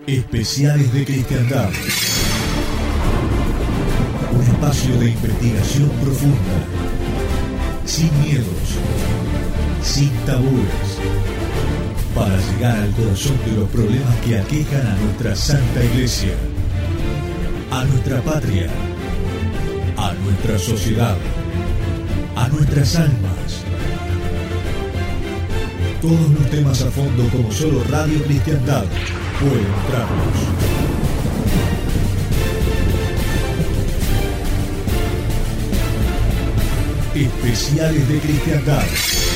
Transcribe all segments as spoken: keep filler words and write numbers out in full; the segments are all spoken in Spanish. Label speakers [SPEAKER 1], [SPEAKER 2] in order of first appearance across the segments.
[SPEAKER 1] Especiales de Cristiandad. Un espacio de investigación profunda, sin miedos, sin tabúes, para llegar al corazón de los problemas que aquejan a nuestra Santa Iglesia, a nuestra patria, a nuestra sociedad, a nuestras almas. Todos los temas a fondo como solo Radio Cristiandad puede mostrarlos. Especiales de Cristiandad.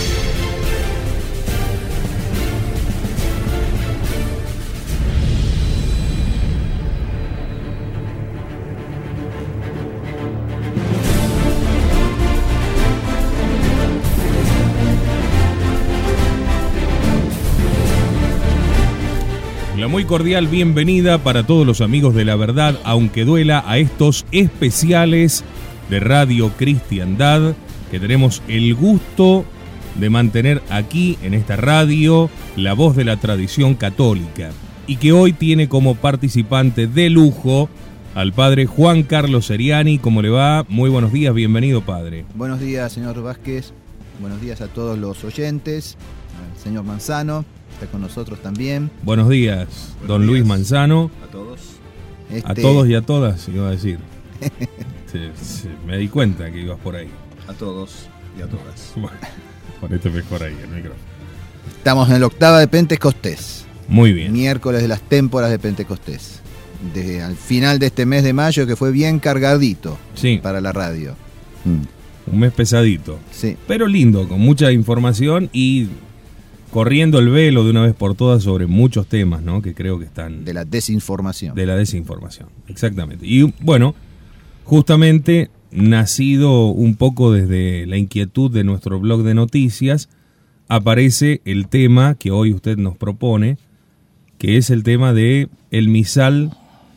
[SPEAKER 2] La muy cordial bienvenida para todos los amigos de la verdad, aunque duela, a estos especiales de Radio Cristiandad que tenemos el gusto de mantener aquí en esta radio, la voz de la tradición católica, y que hoy tiene como participante de lujo al padre Juan Carlos Seriani. ¿Cómo le va? Muy buenos días, bienvenido, padre.
[SPEAKER 3] Buenos días, señor Vázquez, buenos días a todos los oyentes, al señor Manzano, está con nosotros también.
[SPEAKER 2] Buenos días, buenos don días. Luis Manzano.
[SPEAKER 4] A todos.
[SPEAKER 2] Este... A todos y a todas, iba a decir. sí, sí, me di cuenta que ibas por ahí.
[SPEAKER 4] A todos y a todas.
[SPEAKER 2] Bueno, ponete mejor ahí el micrófono.
[SPEAKER 3] Estamos en la octava de Pentecostés.
[SPEAKER 2] Muy bien.
[SPEAKER 3] Miércoles de las témporas de Pentecostés. Desde al final de este mes de mayo, que fue bien cargadito,
[SPEAKER 2] sí,
[SPEAKER 3] para la radio.
[SPEAKER 2] Mm. Un mes pesadito.
[SPEAKER 3] Sí.
[SPEAKER 2] Pero lindo, con mucha información y corriendo el velo de una vez por todas sobre muchos temas, ¿no? Que creo que están...
[SPEAKER 3] De la desinformación.
[SPEAKER 2] De la desinformación, exactamente. Y bueno, justamente nacido un poco desde la inquietud de nuestro blog de noticias, aparece el tema que hoy usted nos propone, que es el tema de el misal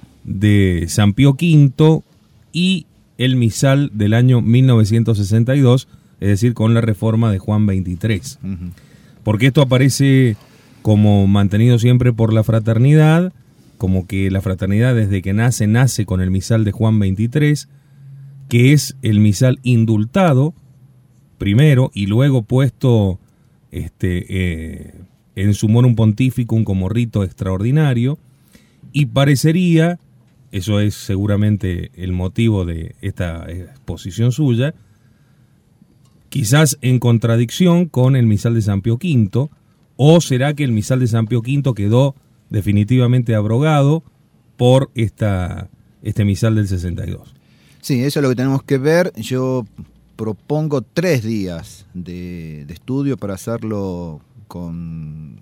[SPEAKER 2] de San Pío quinto y el misal del año mil novecientos sesenta y dos, es decir, con la reforma de Juan veintitrés. Uh-huh. Porque esto aparece como mantenido siempre por la fraternidad, como que la fraternidad desde que nace, nace con el misal de Juan veintitrés, que es el misal indultado primero y luego puesto este, eh, en sumorum pontificum como rito extraordinario, y parecería, eso es seguramente el motivo de esta exposición suya, quizás en contradicción con el misal de San Pío quinto, o será que el misal de San Pío quinto quedó definitivamente abrogado por esta, este misal del sesenta y dos.
[SPEAKER 3] Sí, eso es lo que tenemos que ver. Yo propongo tres días de, de estudio para hacerlo con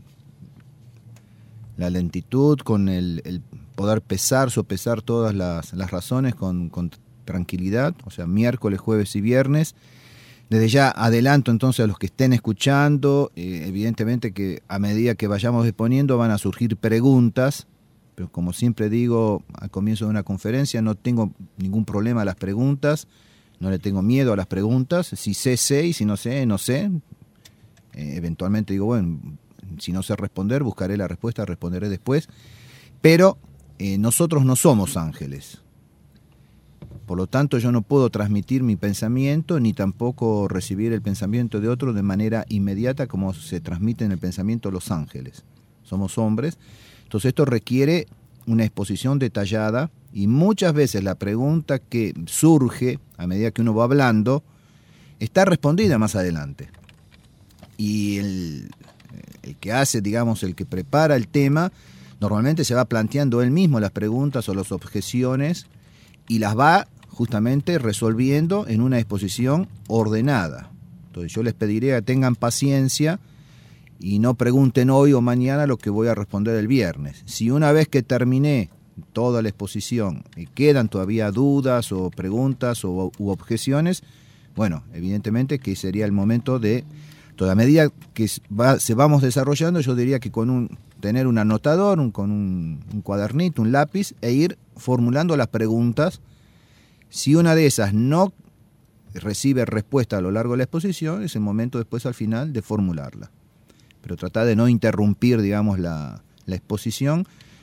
[SPEAKER 3] la lentitud, con el, el poder pesar, sopesar todas las, las razones con, con tranquilidad, o sea, miércoles, jueves y viernes. Desde ya adelanto entonces a los que estén escuchando, eh, evidentemente que a medida que vayamos exponiendo van a surgir preguntas, pero como siempre digo al comienzo de una conferencia, no tengo ningún problema a las preguntas, no le tengo miedo a las preguntas, si sé, sé, y si no sé, no sé. Eh, eventualmente digo, bueno, si no sé responder, buscaré la respuesta, responderé después, pero eh, nosotros no somos ángeles. Por lo tanto, yo no puedo transmitir mi pensamiento ni tampoco recibir el pensamiento de otro de manera inmediata como se transmite en el pensamiento los ángeles. Somos hombres. Entonces esto requiere una exposición detallada y muchas veces la pregunta que surge a medida que uno va hablando está respondida más adelante. Y el, el que hace, digamos, el que prepara el tema, normalmente se va planteando él mismo las preguntas o las objeciones y las va justamente resolviendo en una exposición ordenada. Entonces yo les pediría que tengan paciencia y no pregunten hoy o mañana lo que voy a responder el viernes. Si una vez que terminé toda la exposición quedan todavía dudas o preguntas o, u objeciones, bueno, evidentemente que sería el momento de, toda medida que va, se vamos desarrollando, yo diría que con un tener un anotador, un, con un, un cuadernito, un lápiz, e ir formulando las preguntas. Si una de esas no recibe respuesta a lo largo de la exposición, es el momento después al final de formularla. Pero tratar de no interrumpir, digamos, la, la exposición,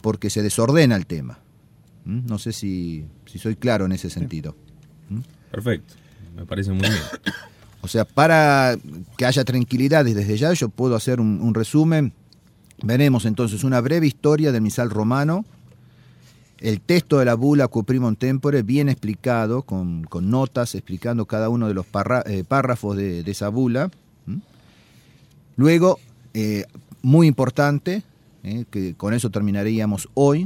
[SPEAKER 3] porque se desordena el tema. ¿Mm? No sé si, si soy claro en ese sentido. ¿Mm?
[SPEAKER 2] Perfecto, me parece muy bien.
[SPEAKER 3] O sea, para que haya tranquilidad desde ya, yo puedo hacer un, un resumen. Veremos entonces una breve historia del misal romano, el texto de la bula Quo Primum Tempore bien explicado, con, con notas explicando cada uno de los parra, eh, párrafos de, de esa bula. ¿Mm? Luego, eh, muy importante, eh, que con eso terminaríamos hoy,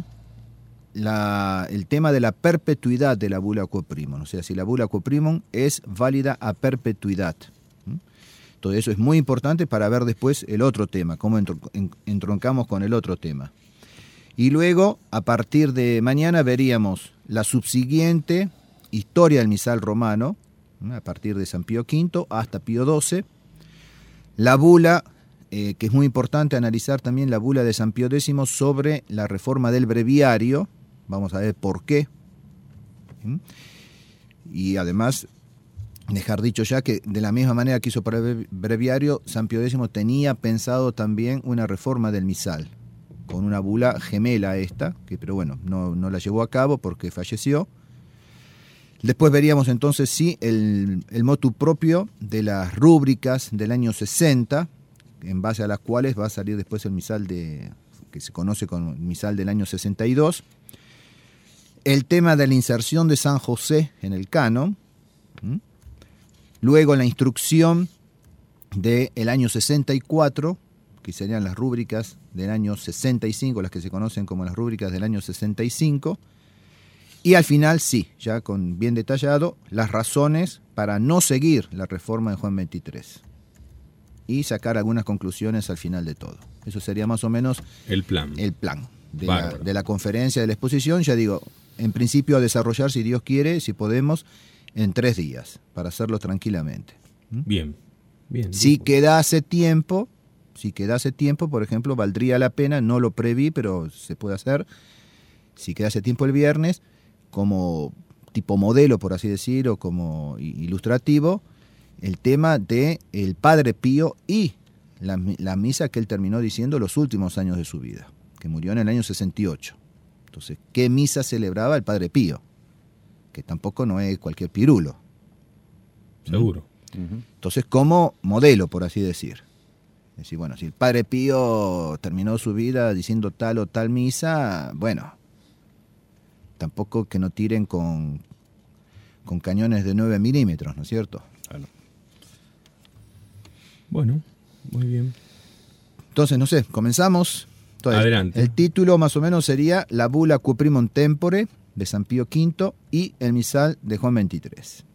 [SPEAKER 3] la, el tema de la perpetuidad de la bula Quo Primum, o sea, si la bula Quo Primum es válida a perpetuidad. ¿Mm? Todo eso es muy importante para ver después el otro tema, cómo entro, en, entroncamos con el otro tema. Y luego, a partir de mañana, veríamos la subsiguiente historia del misal romano, a partir de San Pío quinto hasta Pío doce. La bula, eh, que es muy importante analizar también la bula de San Pío décimo sobre la reforma del breviario. Vamos a ver por qué. ¿Mm? Y además, dejar dicho ya que de la misma manera que hizo para el breviario, San Pío décimo tenía pensado también una reforma del misal, con una bula gemela a esta, que pero bueno, no, no la llevó a cabo porque falleció. Después veríamos entonces sí el, el motu propio de las rúbricas del año sesenta, en base a las cuales va a salir después el misal de, que se conoce como el misal del año sesenta y dos. El tema de la inserción de San José en el canon. ¿Mm? Luego la instrucción del año sesenta y cuatro, que serían las rúbricas del año sesenta y cinco, las que se conocen como las rúbricas del año sesenta y cinco. Y al final, sí, ya con bien detallado, las razones para no seguir la reforma de Juan veintitrés. Y sacar algunas conclusiones al final de todo. Eso sería más o menos
[SPEAKER 2] el plan.
[SPEAKER 3] El plan de, la, de la conferencia, de la exposición. Ya digo, en principio a desarrollar, si Dios quiere, si podemos, en tres días, para hacerlo tranquilamente. ¿Mm?
[SPEAKER 2] Bien, bien.
[SPEAKER 3] Si quedase tiempo... Si quedase tiempo, por ejemplo, valdría la pena, no lo preví, pero se puede hacer, si quedase tiempo el viernes, como tipo modelo, por así decir, o como ilustrativo, el tema de el Padre Pío y la, la misa que él terminó diciendo los últimos años de su vida, que murió en el año sesenta y ocho. Entonces, ¿qué misa celebraba el Padre Pío? Que tampoco no es cualquier pirulo.
[SPEAKER 2] Seguro.
[SPEAKER 3] ¿Mm? Entonces, como modelo, por así decir. Es decir, bueno, si el Padre Pío terminó su vida diciendo tal o tal misa, bueno, tampoco que no tiren con, con cañones de nueve milímetros, ¿no es cierto?
[SPEAKER 4] Bueno.
[SPEAKER 2] Bueno, muy bien.
[SPEAKER 3] Entonces, no sé, comenzamos. Entonces,
[SPEAKER 2] adelante.
[SPEAKER 3] El título más o menos sería La Bula Quo Primum Tempore de San Pío quinto y el misal de Juan veintitrés.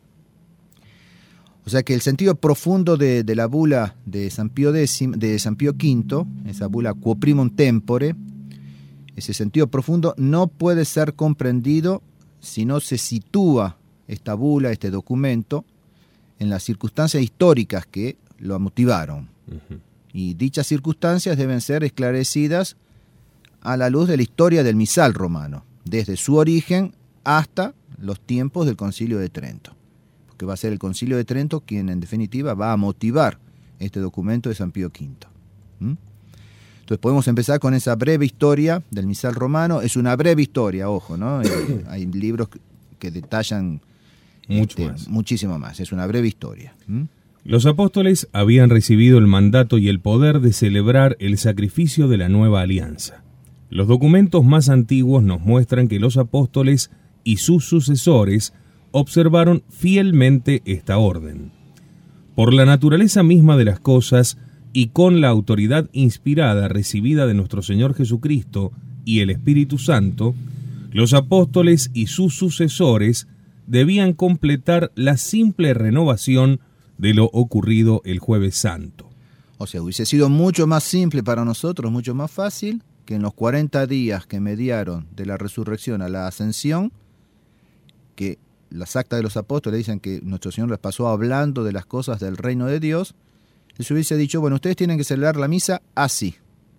[SPEAKER 3] O sea que el sentido profundo de, de la bula de San Pío décimo, de San Pío quinto, esa bula Quo Primum Tempore, ese sentido profundo no puede ser comprendido si no se sitúa esta bula, este documento, en las circunstancias históricas que lo motivaron. Uh-huh. Y dichas circunstancias deben ser esclarecidas a la luz de la historia del misal romano, desde su origen hasta los tiempos del Concilio de Trento. Que va a ser el Concilio de Trento quien en definitiva va a motivar este documento de San Pío quinto. ¿Mm? Entonces podemos empezar con esa breve historia del misal romano. Es una breve historia, ojo, ¿no? Eh, hay libros que detallan
[SPEAKER 2] Mucho
[SPEAKER 3] este,
[SPEAKER 2] más.
[SPEAKER 3] muchísimo más. Es una breve historia. ¿Mm?
[SPEAKER 2] Los apóstoles habían recibido el mandato y el poder de celebrar el sacrificio de la nueva alianza. Los documentos más antiguos nos muestran que los apóstoles y sus sucesores observaron fielmente esta orden. Por la naturaleza misma de las cosas y con la autoridad inspirada recibida de nuestro Señor Jesucristo y el Espíritu Santo, los apóstoles y sus sucesores debían completar la simple renovación de lo ocurrido el Jueves Santo.
[SPEAKER 3] O sea, hubiese sido mucho más simple para nosotros, mucho más fácil, que en los cuarenta días que mediaron de la resurrección a la ascensión, que las actas de los apóstoles dicen que nuestro Señor les pasó hablando de las cosas del reino de Dios, les hubiese dicho, bueno, ustedes tienen que celebrar la misa así,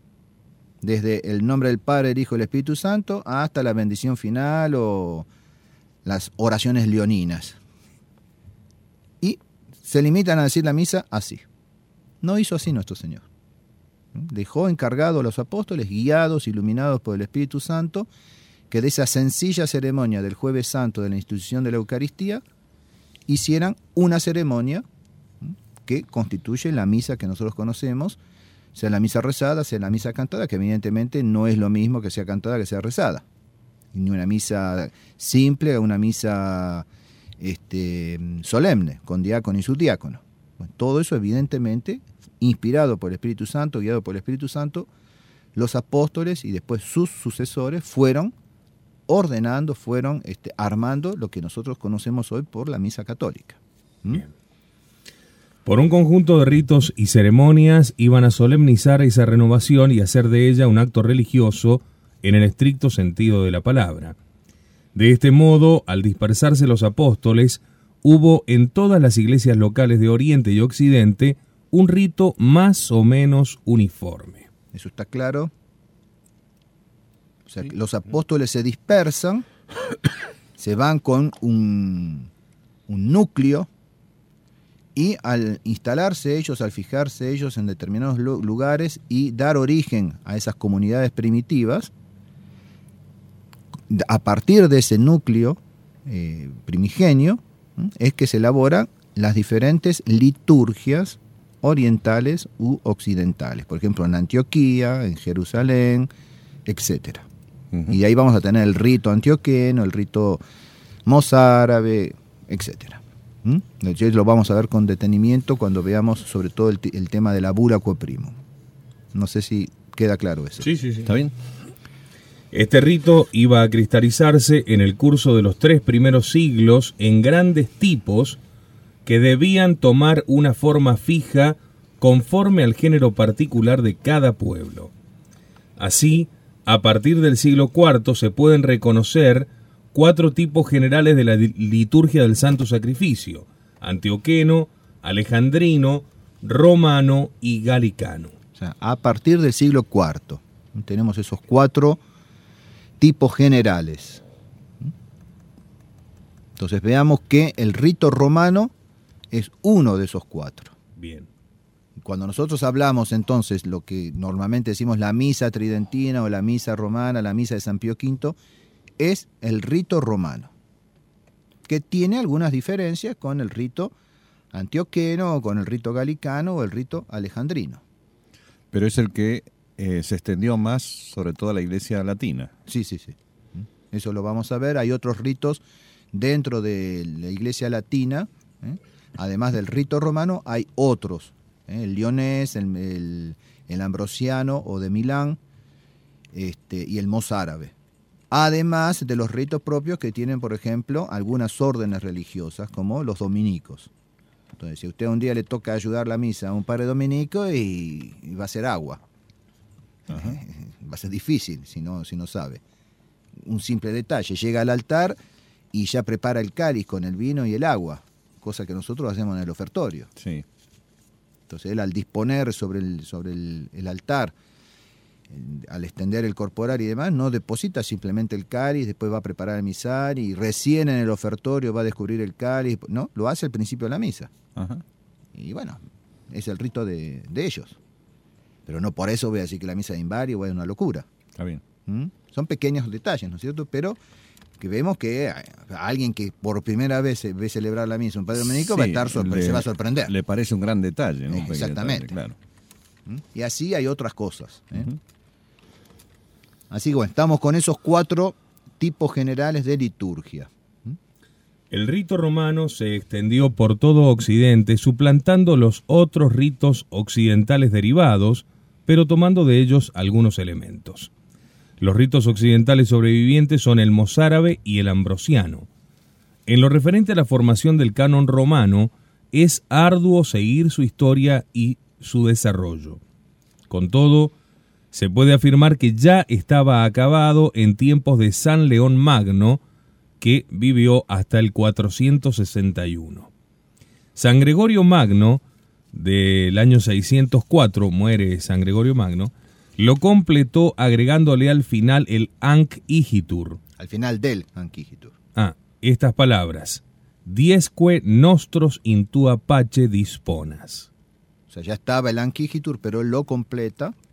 [SPEAKER 3] desde el nombre del Padre, el Hijo y el Espíritu Santo, hasta la bendición final o las oraciones leoninas. Y se limitan a decir la misa así. No hizo así nuestro Señor. Dejó encargado a los apóstoles, guiados, iluminados por el Espíritu Santo, que de esa sencilla ceremonia del Jueves Santo de la institución de la Eucaristía hicieran una ceremonia que constituye la misa que nosotros conocemos, sea la misa rezada, sea la misa cantada, que evidentemente no es lo mismo que sea cantada que sea rezada. Ni una misa simple, una misa este, solemne, con diácono y subdiácono. Bueno, todo eso evidentemente, inspirado por el Espíritu Santo, guiado por el Espíritu Santo, los apóstoles y después sus sucesores fueron ordenando, fueron este, armando lo que nosotros conocemos hoy por la misa católica. ¿Mm?
[SPEAKER 2] Por un conjunto de ritos y ceremonias iban a solemnizar esa renovación y hacer de ella un acto religioso en el estricto sentido de la palabra. De este modo, al dispersarse los apóstoles, hubo en todas las iglesias locales de Oriente y Occidente un rito más o menos uniforme.
[SPEAKER 3] ¿Eso está claro? O sea, que los apóstoles se dispersan, se van con un, un núcleo, y al instalarse ellos, al fijarse ellos en determinados lugares y dar origen a esas comunidades primitivas, a partir de ese núcleo eh, primigenio, ¿eh? es que se elaboran las diferentes liturgias orientales u occidentales. Por ejemplo, en Antioquía, en Jerusalén, etcétera. Uh-huh. Y de ahí vamos a tener el rito antioqueno, el rito mozárabe, etcétera. ¿Mm? Entonces lo vamos a ver con detenimiento cuando veamos sobre todo el, t- el tema de la bula quo primo. No sé si queda claro eso.
[SPEAKER 2] Sí, sí, sí.
[SPEAKER 4] ¿Está bien?
[SPEAKER 2] Este rito iba a cristalizarse en el curso de los tres primeros siglos en grandes tipos que debían tomar una forma fija conforme al género particular de cada pueblo. Así, a partir del siglo cuarto se pueden reconocer cuatro tipos generales de la liturgia del Santo Sacrificio: antioqueno, alejandrino, romano y galicano.
[SPEAKER 3] O sea, a partir del siglo cuarto tenemos esos cuatro tipos generales. Entonces veamos que el rito romano es uno de esos cuatro.
[SPEAKER 2] Bien.
[SPEAKER 3] Cuando nosotros hablamos entonces lo que normalmente decimos la misa tridentina o la misa romana, la misa de San Pío quinto, es el rito romano, que tiene algunas diferencias con el rito antioqueno, o con el rito galicano o el rito alejandrino.
[SPEAKER 4] Pero es el que eh, se extendió más sobre todo a la iglesia latina.
[SPEAKER 3] Sí, sí, sí. Eso lo vamos a ver. Hay otros ritos dentro de la iglesia latina, ¿eh? Además del rito romano, hay otros. ¿eh? El lionés, el, el, el ambrosiano o de Milán, este, y el mozárabe. Además de los ritos propios que tienen, por ejemplo, algunas órdenes religiosas, como los dominicos. Entonces, si a usted un día le toca ayudar la misa a un padre dominico, y, y va a ser agua. Ajá. Va a ser difícil si no, si no sabe. Un simple detalle, llega al altar y ya prepara el cáliz con el vino y el agua, cosa que nosotros hacemos en el ofertorio.
[SPEAKER 4] Sí.
[SPEAKER 3] Entonces, él al disponer sobre el, sobre el, el altar, al extender el corporal y demás, no deposita simplemente el cáliz, después va a preparar el misal y recién en el ofertorio va a descubrir el cáliz, no, lo hace al principio de la misa.
[SPEAKER 4] Ajá.
[SPEAKER 3] Y bueno, es el rito de, de ellos. Pero no por eso voy a decir que la misa de invario es una locura.
[SPEAKER 4] Está bien.
[SPEAKER 3] ¿Mm? Son pequeños detalles, ¿no es cierto? Pero que vemos que a alguien que por primera vez ve celebrar la misa, un padre dominico, sí, va a estar sorpre- le, se va a sorprender.
[SPEAKER 4] Le parece un gran detalle, ¿no?
[SPEAKER 3] Exactamente.
[SPEAKER 4] Detalle, claro.
[SPEAKER 3] ¿Mm? Y así hay otras cosas, ¿eh?
[SPEAKER 4] Uh-huh.
[SPEAKER 3] Así que bueno, estamos con esos cuatro tipos generales de liturgia.
[SPEAKER 2] El rito romano se extendió por todo Occidente, suplantando los otros ritos occidentales derivados, pero tomando de ellos algunos elementos. Los ritos occidentales sobrevivientes son el mozárabe y el ambrosiano. En lo referente a la formación del canon romano, es arduo seguir su historia y su desarrollo. Con todo, se puede afirmar que ya estaba acabado en tiempos de San León Magno, que vivió hasta el cuatrocientos sesenta y uno. San Gregorio Magno, del año seiscientos cuatro, muere San Gregorio Magno, lo completó agregándole al final el Anc Igitur.
[SPEAKER 3] Al final del Anc Igitur.
[SPEAKER 2] Ah, estas palabras: Diesque nostros in tua pace disponas.
[SPEAKER 3] O sea, ya estaba el Anc Igitur, pero él lo completa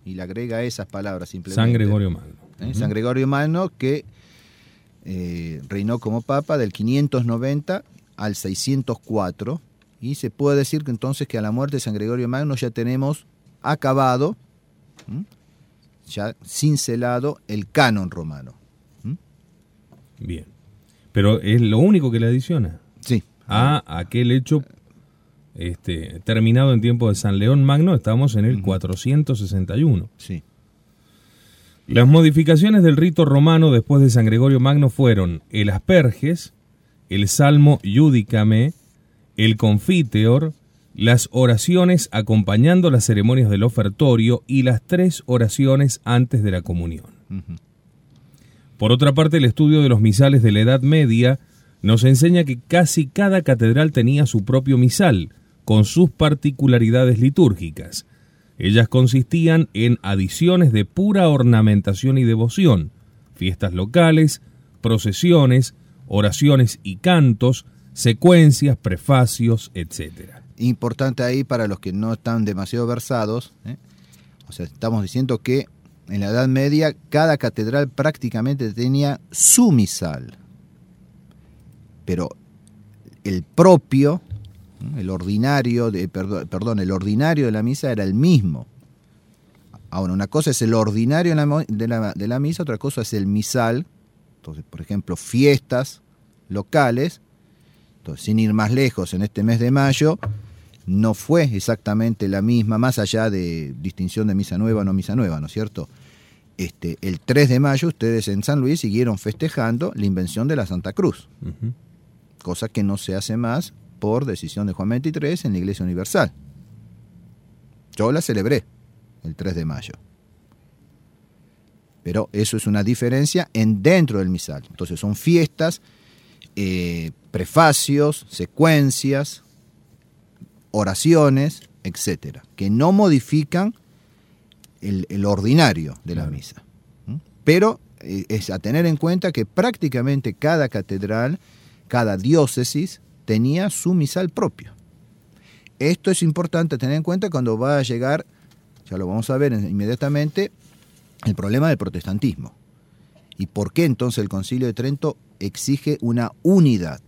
[SPEAKER 3] y le agrega esas palabras simplemente.
[SPEAKER 2] San Gregorio Magno.
[SPEAKER 3] ¿Eh?
[SPEAKER 2] Uh-huh.
[SPEAKER 3] San Gregorio Magno, que eh, reinó como papa del quinientos noventa al seiscientos cuatro, y se puede decir que entonces que a la muerte de San Gregorio Magno ya tenemos acabado, ¿m? ya cincelado el canon romano. ¿M?
[SPEAKER 2] Bien. Pero es lo único que le adiciona.
[SPEAKER 3] Sí.
[SPEAKER 2] A aquel hecho este, terminado en tiempo de San León Magno, estamos en el uh-huh. cuatrocientos sesenta y uno.
[SPEAKER 3] Sí.
[SPEAKER 2] Las modificaciones del rito romano después de San Gregorio Magno fueron el Asperges, el Salmo Iudicame, el Confiteor, las oraciones acompañando las ceremonias del ofertorio y las tres oraciones antes de la comunión. Uh-huh. Por otra parte, el estudio de los misales de la Edad Media nos enseña que casi cada catedral tenía su propio misal, con sus particularidades litúrgicas. Ellas consistían en adiciones de pura ornamentación y devoción, fiestas locales, procesiones, oraciones y cantos, secuencias, prefacios, etcétera.
[SPEAKER 3] Importante ahí para los que no están demasiado versados, ¿eh? O sea, estamos diciendo que en la Edad Media cada catedral prácticamente tenía su misal, pero el propio, el ordinario, de, perdón, perdón, el ordinario de la misa era el mismo. Ahora, una cosa es el ordinario de la, de la, de la misa, otra cosa es el misal. Entonces, por ejemplo, fiestas locales. Entonces, sin ir más lejos, en este mes de mayo no fue exactamente la misma, más allá de distinción de misa nueva o no misa nueva, ¿no es cierto? Este, el tres de mayo ustedes en San Luis siguieron festejando la invención de la Santa Cruz, uh-huh. cosa que no se hace más por decisión de Juan veintitrés en la Iglesia Universal. Yo la celebré el tres de mayo. Pero eso es una diferencia en dentro del misal. Entonces son fiestas, eh, prefacios, secuencias, oraciones, etcétera, que no modifican el, el ordinario de la misa. ¿Mm? Pero eh, es a tener en cuenta que prácticamente cada catedral, cada diócesis, tenía su misal propio. Esto es importante tener en cuenta cuando va a llegar, ya lo vamos a ver inmediatamente, el problema del protestantismo. ¿Y por qué entonces el Concilio de Trento exige una unidad?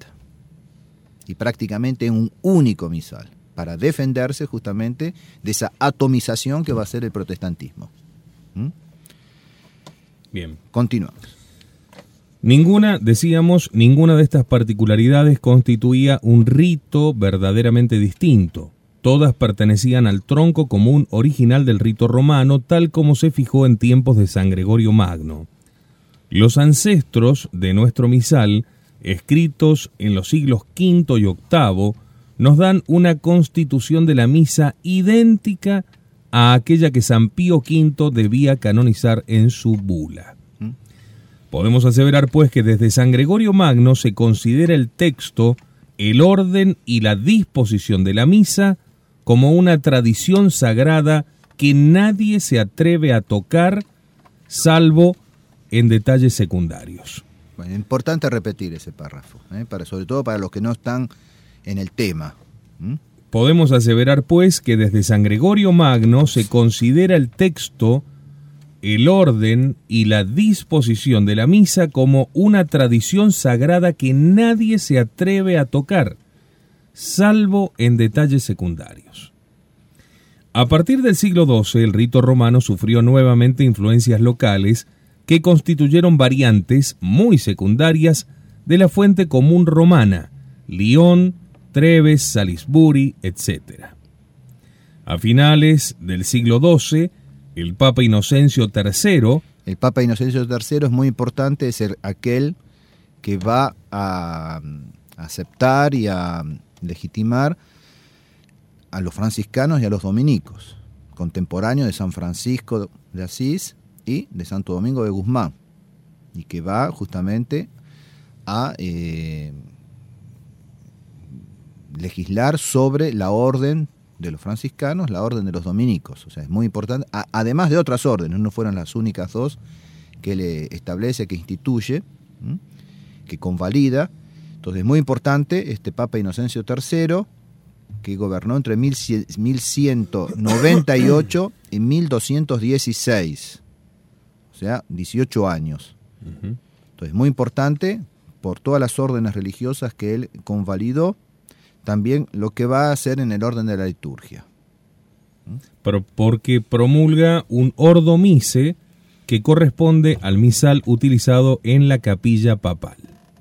[SPEAKER 3] Y prácticamente un único misal, para defenderse justamente de esa atomización que va a ser el protestantismo. ¿Mm?
[SPEAKER 2] Bien.
[SPEAKER 3] Continuamos.
[SPEAKER 2] Ninguna, decíamos, ninguna de estas particularidades constituía un rito verdaderamente distinto. Todas pertenecían al tronco común original del rito romano, tal como se fijó en tiempos de San Gregorio Magno. Los ancestros de nuestro misal, escritos en los siglos quinto y octavo, nos dan una constitución de la misa idéntica a aquella que San Pío quinto debía canonizar en su bula. Podemos aseverar, pues, que desde San Gregorio Magno se considera el texto, el orden y la disposición de la misa como una tradición sagrada que nadie se atreve a tocar, salvo en detalles secundarios.
[SPEAKER 3] Bueno, importante repetir ese párrafo, ¿eh? para, sobre todo para los que no están en el tema. ¿Mm?
[SPEAKER 2] Podemos aseverar, pues, que desde San Gregorio Magno se considera el texto, el orden y la disposición de la misa como una tradición sagrada que nadie se atreve a tocar, salvo en detalles secundarios. A partir del siglo doce, el rito romano sufrió nuevamente influencias locales que constituyeron variantes muy secundarias de la fuente común romana, Lyon, Treves, Salisbury, etcétera. A finales del siglo doce, el Papa Inocencio tercero...
[SPEAKER 3] El Papa Inocencio tercero es muy importante, es el, aquel que va a aceptar y a legitimar a los franciscanos y a los dominicos, contemporáneos de San Francisco de Asís y de Santo Domingo de Guzmán, y que va justamente a eh, legislar sobre la orden de los franciscanos, la orden de los dominicos. O sea, es muy importante, a, además de otras órdenes, no fueron las únicas dos que le establece, que instituye, ¿m? que convalida. Entonces es muy importante este Papa Inocencio tercero, que gobernó entre mil ciento noventa y ocho y mil doscientos dieciséis, o sea, dieciocho años. Uh-huh. Entonces, muy importante por todas las órdenes religiosas que él convalidó, también lo que va a hacer en el orden de la liturgia.
[SPEAKER 2] Pero porque promulga un ordo mise que corresponde al misal utilizado en la capilla papal.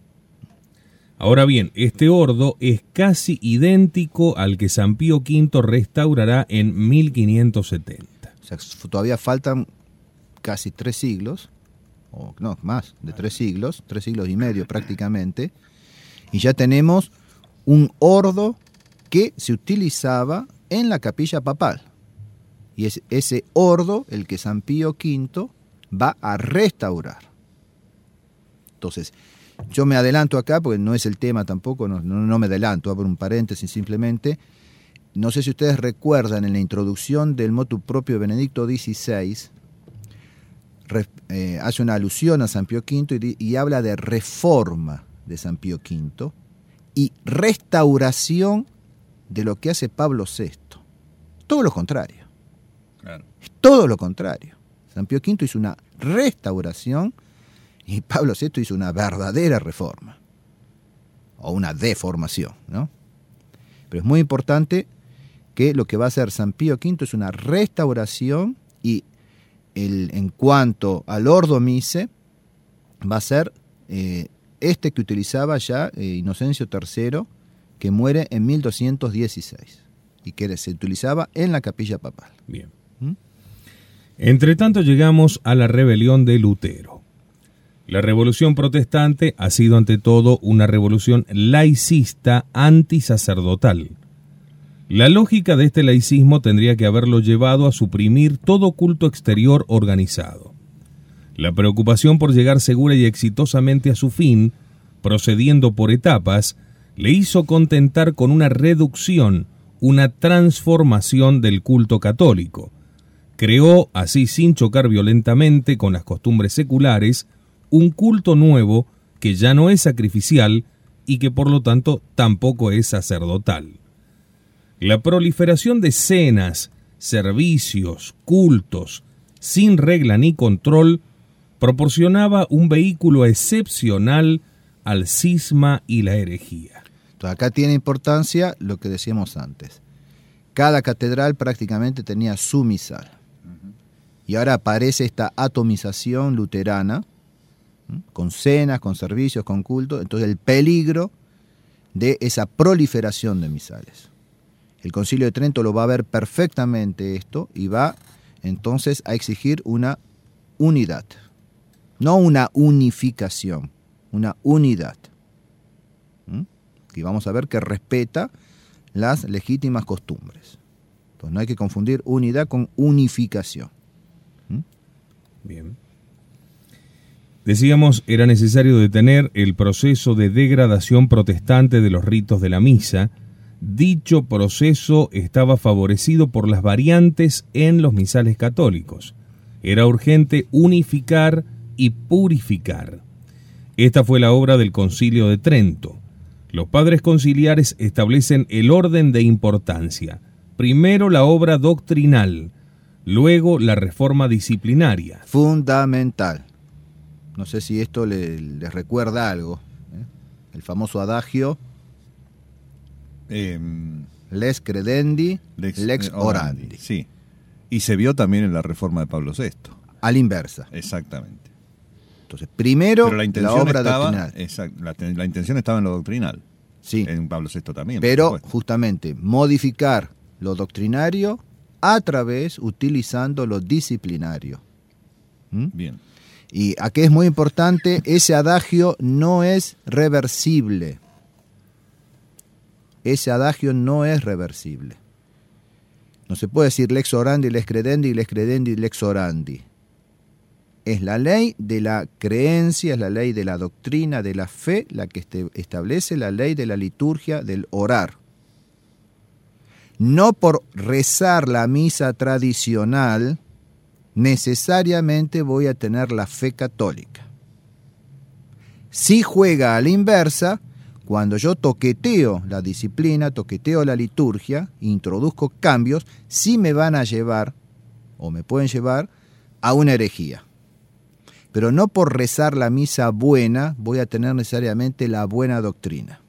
[SPEAKER 2] Ahora bien, este ordo es casi idéntico al que San Pío quinto restaurará en mil quinientos setenta.
[SPEAKER 3] O sea, todavía faltan casi tres siglos, o no, más de tres siglos, tres siglos y medio prácticamente, y ya tenemos un ordo que se utilizaba en la capilla papal. Y es ese ordo el que San Pío quinto va a restaurar. Entonces, yo me adelanto acá, porque no es el tema tampoco, no, no, no me adelanto, abro un paréntesis simplemente. No sé si ustedes recuerdan, en la introducción del motu propio de Benedicto dieciséis, re, eh, hace una alusión a San Pío quinto y, y habla de reforma de San Pío quinto y restauración de lo que hace Pablo sexto. Todo lo contrario.
[SPEAKER 4] Claro.
[SPEAKER 3] Es todo lo contrario. San Pío quinto hizo una restauración y Pablo sexto hizo una verdadera reforma, o una deformación, ¿no? Pero es muy importante que lo que va a hacer San Pío quinto es una restauración, y el, en cuanto al ordo mise, va a ser eh, este que utilizaba ya eh, Inocencio tercero, que muere en mil doscientos dieciséis, y que se utilizaba en la capilla papal.
[SPEAKER 2] Bien. ¿Mm? Entre tanto llegamos a la rebelión de Lutero. La revolución protestante ha sido ante todo una revolución laicista antisacerdotal. La lógica de este laicismo tendría que haberlo llevado a suprimir todo culto exterior organizado. La preocupación por llegar segura y exitosamente a su fin, procediendo por etapas, le hizo contentar con una reducción, una transformación del culto católico. Creó, así sin chocar violentamente con las costumbres seculares, un culto nuevo que ya no es sacrificial y que por lo tanto tampoco es sacerdotal. La proliferación de cenas, servicios, cultos, sin regla ni control, proporcionaba un vehículo excepcional al cisma y la herejía.
[SPEAKER 3] Entonces, acá tiene importancia lo que decíamos antes. Cada catedral prácticamente tenía su misal. Uh-huh. Y ahora aparece esta atomización luterana, ¿sí? Con cenas, con servicios, con culto. Entonces el peligro de esa proliferación de misales. El Concilio de Trento lo va a ver perfectamente esto y va entonces a exigir una unidad. No una unificación, una unidad. ¿Mm? Y vamos a ver que respeta las legítimas costumbres. Entonces no hay que confundir unidad con unificación. ¿Mm?
[SPEAKER 2] Bien. Decíamos, era necesario detener el proceso de degradación protestante de los ritos de la misa. Dicho proceso estaba favorecido por las variantes en los misales católicos. Era urgente unificar y purificar. Esta fue la obra del Concilio de Trento. Los padres conciliares establecen el orden de importancia. Primero la obra doctrinal, luego la reforma disciplinaria.
[SPEAKER 3] Fundamental. No sé si esto les le recuerda algo. ¿eh? El famoso adagio,
[SPEAKER 4] eh,
[SPEAKER 3] lex credendi, lex, lex orandi.
[SPEAKER 4] orandi. Sí. Y se vio también en la reforma de Pablo sexto.
[SPEAKER 3] A la inversa.
[SPEAKER 4] Exactamente.
[SPEAKER 3] Entonces, primero
[SPEAKER 4] Pero la,
[SPEAKER 3] la obra
[SPEAKER 4] estaba,
[SPEAKER 3] doctrinal.
[SPEAKER 4] Exact, la, la intención estaba en lo doctrinal.
[SPEAKER 3] Sí.
[SPEAKER 4] En Pablo sexto también.
[SPEAKER 3] Pero justamente modificar lo doctrinario a través, utilizando lo disciplinario. ¿Mm?
[SPEAKER 4] Bien.
[SPEAKER 3] Y aquí es muy importante, ese adagio no es reversible. Ese adagio no es reversible. No se puede decir lex orandi, lex credendi, lex credendi, lex orandi. Es la ley de la creencia, es la ley de la doctrina, de la fe, la que este, establece la ley de la liturgia, del orar. No por rezar la misa tradicional, necesariamente voy a tener la fe católica. Si juega a la inversa, cuando yo toqueteo la disciplina, toqueteo la liturgia, introduzco cambios, sí me van a llevar, o me pueden llevar, a una herejía. Pero no por rezar la misa buena voy a tener necesariamente la buena doctrina.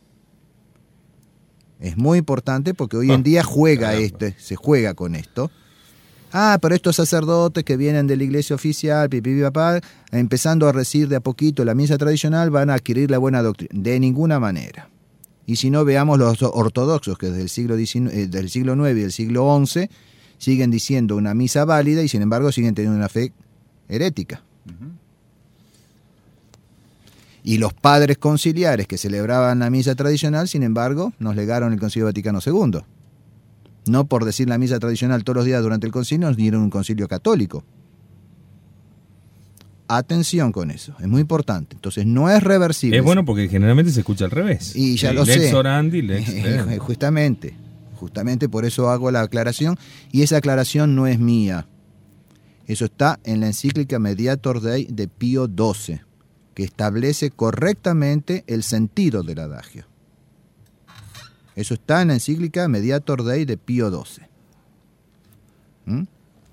[SPEAKER 3] Es muy importante porque hoy en día juega este, se juega con esto. Ah, pero estos sacerdotes que vienen de la iglesia oficial, pipi, papá, empezando a recibir de a poquito la misa tradicional, van a adquirir la buena doctrina. De ninguna manera. Y si no, veamos los ortodoxos que desde el siglo diecinueve, del siglo nueve y del siglo once siguen diciendo una misa válida y sin embargo siguen teniendo una fe herética. Uh-huh. Y los padres conciliares que celebraban la misa tradicional, sin embargo, nos legaron el Concilio Vaticano segundo. No por decir la misa tradicional todos los días durante el concilio, nos dieron un concilio católico. Atención con eso, es muy importante. Entonces no es reversible.
[SPEAKER 2] Es bueno porque generalmente se escucha al revés.
[SPEAKER 3] Y ya
[SPEAKER 2] el
[SPEAKER 3] lo
[SPEAKER 2] lex
[SPEAKER 3] sé.
[SPEAKER 2] orandi, lex
[SPEAKER 3] eh, justamente, justamente por eso hago la aclaración. Y esa aclaración no es mía. Eso está en la encíclica Mediator Dei de Pío doce, que establece correctamente el sentido del adagio. Eso está en la encíclica Mediator Dei de Pío doce. ¿Mm?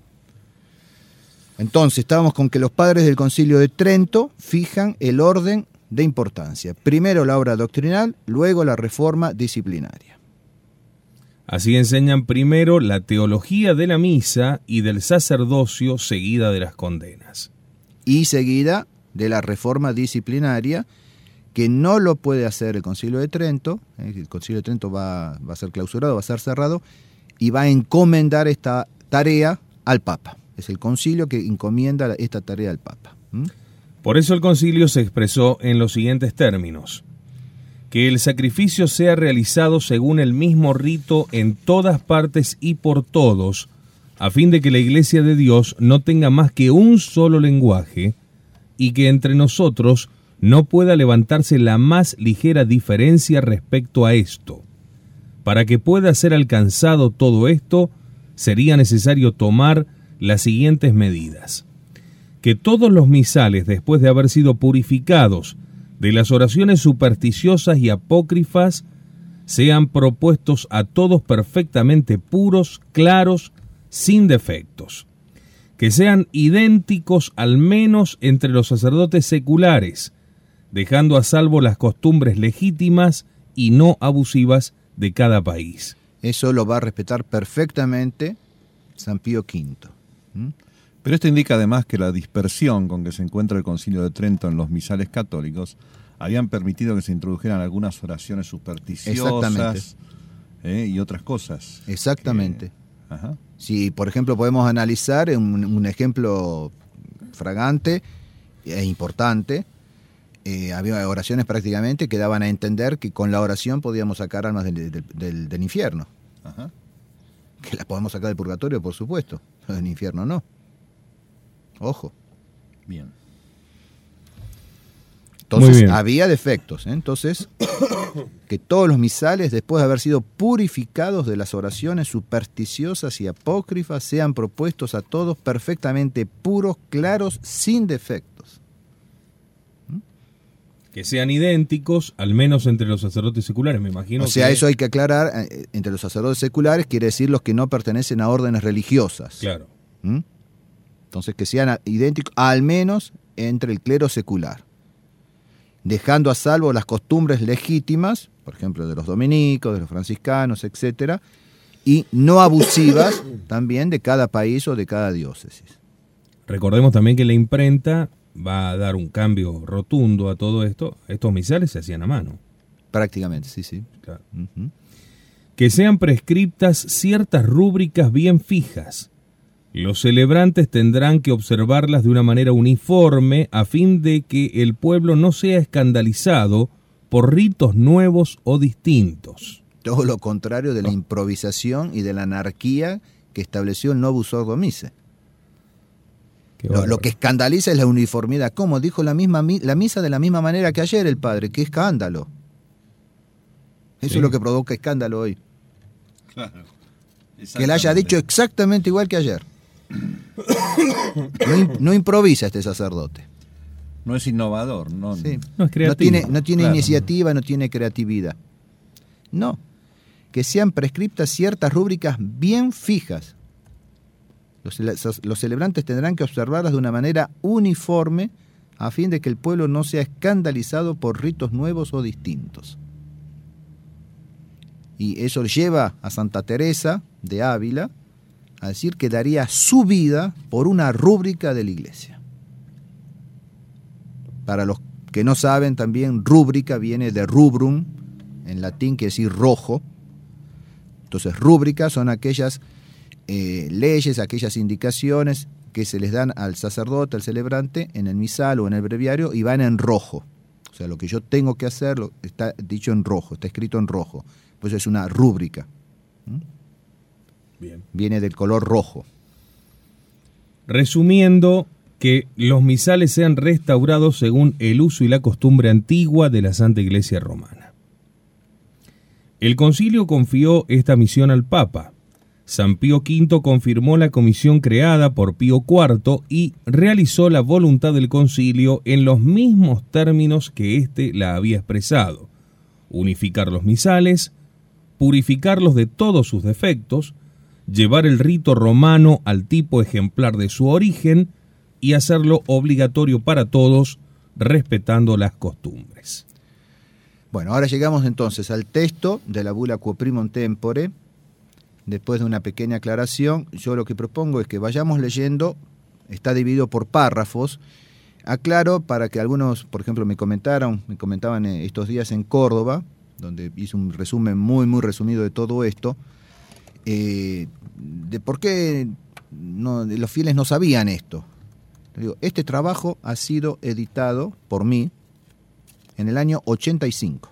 [SPEAKER 3] Entonces, estábamos con que los padres del Concilio de Trento fijan el orden de importancia. Primero la obra doctrinal, luego la reforma disciplinaria.
[SPEAKER 2] Así enseñan primero la teología de la misa y del sacerdocio, seguida de las condenas.
[SPEAKER 3] Y seguida de la reforma disciplinaria, que no lo puede hacer el Concilio de Trento. El Concilio de Trento va, va a ser clausurado, va a ser cerrado, y va a encomendar esta tarea al Papa. Es el concilio que encomienda esta tarea al Papa. ¿Mm?
[SPEAKER 2] Por eso el concilio se expresó en los siguientes términos: que el sacrificio sea realizado según el mismo rito en todas partes y por todos, a fin de que la Iglesia de Dios no tenga más que un solo lenguaje, y que entre nosotros no pueda levantarse la más ligera diferencia respecto a esto. Para que pueda ser alcanzado todo esto, sería necesario tomar las siguientes medidas: que todos los misales, después de haber sido purificados de las oraciones supersticiosas y apócrifas, sean propuestos a todos perfectamente puros, claros, sin defectos. Que sean idénticos al menos entre los sacerdotes seculares, dejando a salvo las costumbres legítimas y no abusivas de cada país.
[SPEAKER 3] Eso lo va a respetar perfectamente San Pío quinto. ¿Mm?
[SPEAKER 4] Pero esto indica además que la dispersión con que se encuentra el Concilio de Trento en los misales católicos habían permitido que se introdujeran algunas oraciones supersticiosas eh, y otras cosas.
[SPEAKER 3] Exactamente.
[SPEAKER 4] Que, ajá.
[SPEAKER 3] Si, por ejemplo, podemos analizar un, un ejemplo fragante e importante, eh, había oraciones prácticamente que daban a entender que con la oración podíamos sacar almas del, del, del, del infierno.
[SPEAKER 4] Ajá.
[SPEAKER 3] Que las podemos sacar del purgatorio, por supuesto, pero del infierno no. Ojo.
[SPEAKER 4] Bien.
[SPEAKER 3] Entonces,
[SPEAKER 2] bien.
[SPEAKER 3] había defectos, ¿eh? Entonces, que todos los misales, después de haber sido purificados de las oraciones supersticiosas y apócrifas, sean propuestos a todos perfectamente puros, claros, sin defectos.
[SPEAKER 2] ¿Mm? Que sean idénticos, al menos entre los sacerdotes seculares, me imagino.
[SPEAKER 3] O sea,
[SPEAKER 2] que...
[SPEAKER 3] eso hay que aclarar, eh, entre los sacerdotes seculares quiere decir los que no pertenecen a órdenes religiosas.
[SPEAKER 2] Claro.
[SPEAKER 3] ¿Mm? Entonces, que sean idénticos, al menos entre el clero secular, dejando a salvo las costumbres legítimas, por ejemplo, de los dominicos, de los franciscanos, etcétera, y no abusivas también de cada país o de cada diócesis.
[SPEAKER 2] Recordemos también que la imprenta va a dar un cambio rotundo a todo esto. Estos misales se hacían a mano.
[SPEAKER 3] Prácticamente, sí, sí.
[SPEAKER 2] Claro.
[SPEAKER 3] Uh-huh.
[SPEAKER 2] Que sean prescriptas ciertas rúbricas bien fijas. Los celebrantes tendrán que observarlas de una manera uniforme a fin de que el pueblo no sea escandalizado por ritos nuevos o distintos.
[SPEAKER 3] Todo lo contrario de la improvisación y de la anarquía que estableció el Novus Ordo Missae. Lo, lo que escandaliza es la uniformidad. ¿Cómo? Dijo la misma la misa de la misma manera que ayer el padre. ¡Qué escándalo! Eso sí. Es lo que provoca escándalo hoy.
[SPEAKER 4] Claro.
[SPEAKER 3] Que le haya dicho exactamente igual que ayer. No, no improvisa este sacerdote.
[SPEAKER 4] No es innovador, no,
[SPEAKER 3] sí.
[SPEAKER 2] no es creativo.
[SPEAKER 3] No tiene, no tiene
[SPEAKER 4] Claro.
[SPEAKER 3] iniciativa, no tiene creatividad. No, que sean prescriptas ciertas rúbricas bien fijas. Los, los celebrantes tendrán que observarlas de una manera uniforme a fin de que el pueblo no sea escandalizado por ritos nuevos o distintos. Y eso lleva a Santa Teresa de Ávila a decir que daría su vida por una rúbrica de la Iglesia. Para los que no saben, también rúbrica viene de rubrum, en latín quiere decir rojo. Entonces, rúbricas son aquellas eh, leyes, aquellas indicaciones que se les dan al sacerdote, al celebrante, en el misal o en el breviario, y van en rojo. O sea, lo que yo tengo que hacer lo, está dicho en rojo, está escrito en rojo. Pues es una rúbrica. ¿Mm?
[SPEAKER 2] Bien.
[SPEAKER 3] Viene del color rojo.
[SPEAKER 2] Resumiendo, que los misales sean restaurados según el uso y la costumbre antigua de la Santa Iglesia Romana. El concilio confió esta misión al Papa. San Pío quinto confirmó la comisión creada por Pío cuarto y realizó la voluntad del concilio en los mismos términos que éste la había expresado: unificar los misales, purificarlos de todos sus defectos, llevar el rito romano al tipo ejemplar de su origen y hacerlo obligatorio para todos, respetando las costumbres.
[SPEAKER 3] Bueno, ahora llegamos entonces al texto de la bula Quo Primum Tempore. Después de una pequeña aclaración, yo lo que propongo es que vayamos leyendo, está dividido por párrafos. Aclaro para que algunos, por ejemplo, me comentaron, me comentaban estos días en Córdoba, donde hice un resumen muy, muy resumido de todo esto, eh, de por qué no, los fieles no sabían esto. Digo, este trabajo ha sido editado por mí en el año ochenta y cinco.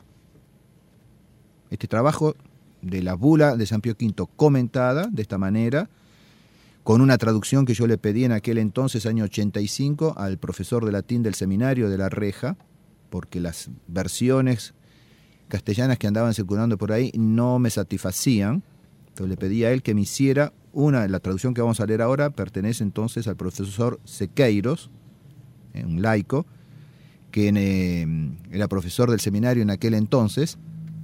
[SPEAKER 3] Este trabajo de la bula de San Pío quinto comentada de esta manera, con una traducción que yo le pedí en aquel entonces, año ochenta y cinco, al profesor de latín del seminario de La Reja, porque las versiones castellanas que andaban circulando por ahí no me satisfacían. Entonces le pedí a él que me hiciera una, la traducción que vamos a leer ahora pertenece entonces al profesor Sequeiros, eh, un laico, que eh, era profesor del seminario en aquel entonces,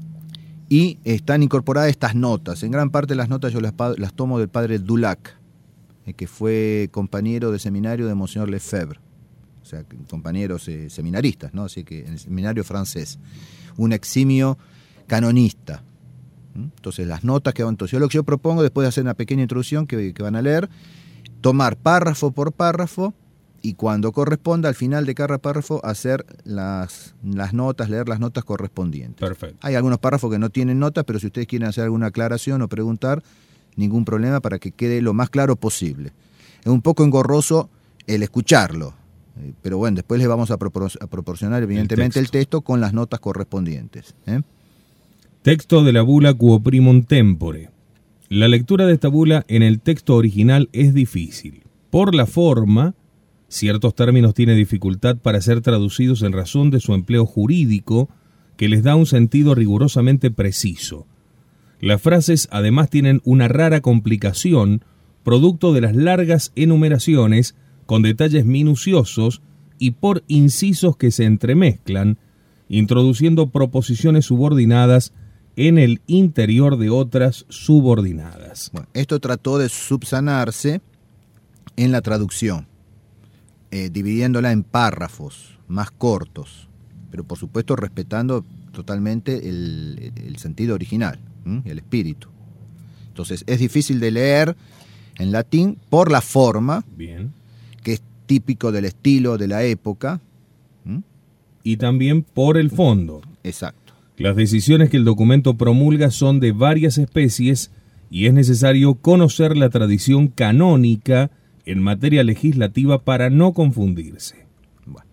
[SPEAKER 3] y están incorporadas estas notas. En gran parte las notas yo las, las tomo del padre Dulac, eh, que fue compañero de seminario de Monseñor Lefebvre, o sea, compañeros eh, seminaristas, ¿no? Así que en el seminario francés, un eximio canonista. Entonces las notas que van, entonces yo lo que yo propongo, después de hacer una pequeña introducción que, que van a leer, tomar párrafo por párrafo y cuando corresponda al final de cada párrafo hacer las, las notas, leer las notas correspondientes.
[SPEAKER 2] Perfecto.
[SPEAKER 3] Hay algunos párrafos que no tienen notas, pero si ustedes quieren hacer alguna aclaración o preguntar, ningún problema para que quede lo más claro posible. Es un poco engorroso el escucharlo, pero bueno, después les vamos a, propor- a proporcionar evidentemente el texto. el texto con las notas correspondientes, ¿eh?
[SPEAKER 2] Texto de la bula Quo Primum Tempore. La lectura de esta bula en el texto original es difícil. Por la forma, ciertos términos tienen dificultad para ser traducidos en razón de su empleo jurídico, que les da un sentido rigurosamente preciso. Las frases además tienen una rara complicación, producto de las largas enumeraciones, con detalles minuciosos y por incisos que se entremezclan, introduciendo proposiciones subordinadas en el interior de otras subordinadas.
[SPEAKER 3] Bueno, esto trató de subsanarse en la traducción, eh, dividiéndola en párrafos más cortos, pero por supuesto respetando totalmente el, el sentido original, ¿m? el espíritu. Entonces es difícil de leer en latín por la forma,
[SPEAKER 2] Bien.
[SPEAKER 3] que es típico del estilo de la época. ¿M?
[SPEAKER 2] Y también por el fondo.
[SPEAKER 3] Exacto.
[SPEAKER 2] Las decisiones que el documento promulga son de varias especies y es necesario conocer la tradición canónica en materia legislativa para no confundirse.
[SPEAKER 3] Bueno,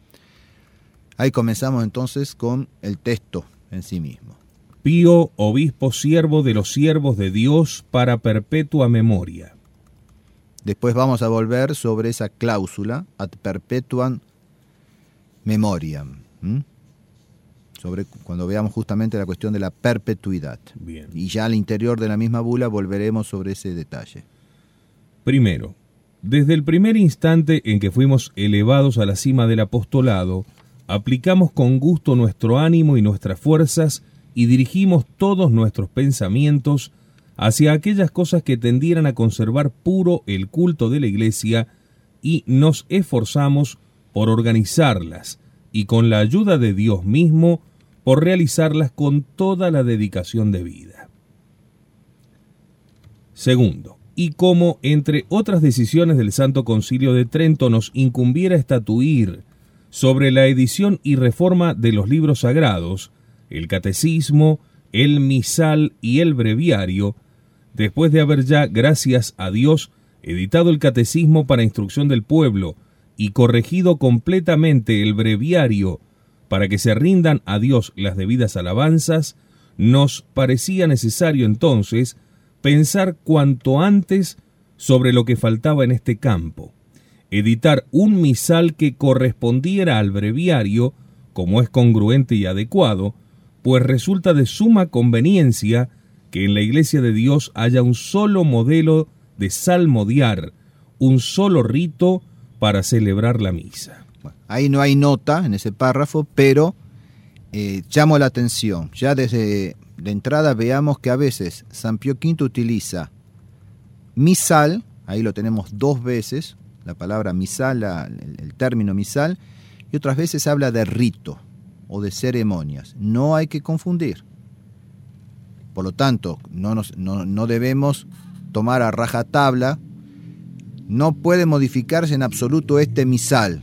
[SPEAKER 3] ahí comenzamos entonces con el texto en sí mismo.
[SPEAKER 2] Pío, obispo siervo de los siervos de Dios para perpetua memoria.
[SPEAKER 3] Después vamos a volver sobre esa cláusula, ad perpetuam memoriam. ¿Mm? Sobre cuando veamos justamente la cuestión de la perpetuidad.
[SPEAKER 2] Bien.
[SPEAKER 3] Y ya al interior de la misma bula volveremos sobre ese detalle.
[SPEAKER 2] Primero, Desde el primer instante en que fuimos elevados a la cima del apostolado, aplicamos con gusto nuestro ánimo y nuestras fuerzas y dirigimos todos nuestros pensamientos hacia aquellas cosas que tendieran a conservar puro el culto de la Iglesia, y nos esforzamos por organizarlas y con la ayuda de Dios mismo por realizarlas con toda la dedicación debida. Segundo, y como entre otras decisiones del Santo Concilio de Trento nos incumbiera estatuir sobre la edición y reforma de los libros sagrados, el catecismo, el misal y el breviario, después de haber ya, gracias a Dios, editado el catecismo para instrucción del pueblo y corregido completamente el breviario para que se rindan a Dios las debidas alabanzas, nos parecía necesario entonces pensar cuanto antes sobre lo que faltaba en este campo, editar un misal que correspondiera al breviario, como es congruente y adecuado, pues resulta de suma conveniencia que en la Iglesia de Dios haya un solo modelo de salmodiar, un solo rito para celebrar la misa.
[SPEAKER 3] Bueno, ahí no hay nota en ese párrafo, pero eh, llamo la atención. Ya desde de entrada veamos que a veces San Pío quinto utiliza misal, ahí lo tenemos dos veces, la palabra misal, la, el, el término misal, y otras veces habla de rito o de ceremonias. No hay que confundir. Por lo tanto, no, nos, no, no debemos tomar a rajatabla, no puede modificarse en absoluto este misal.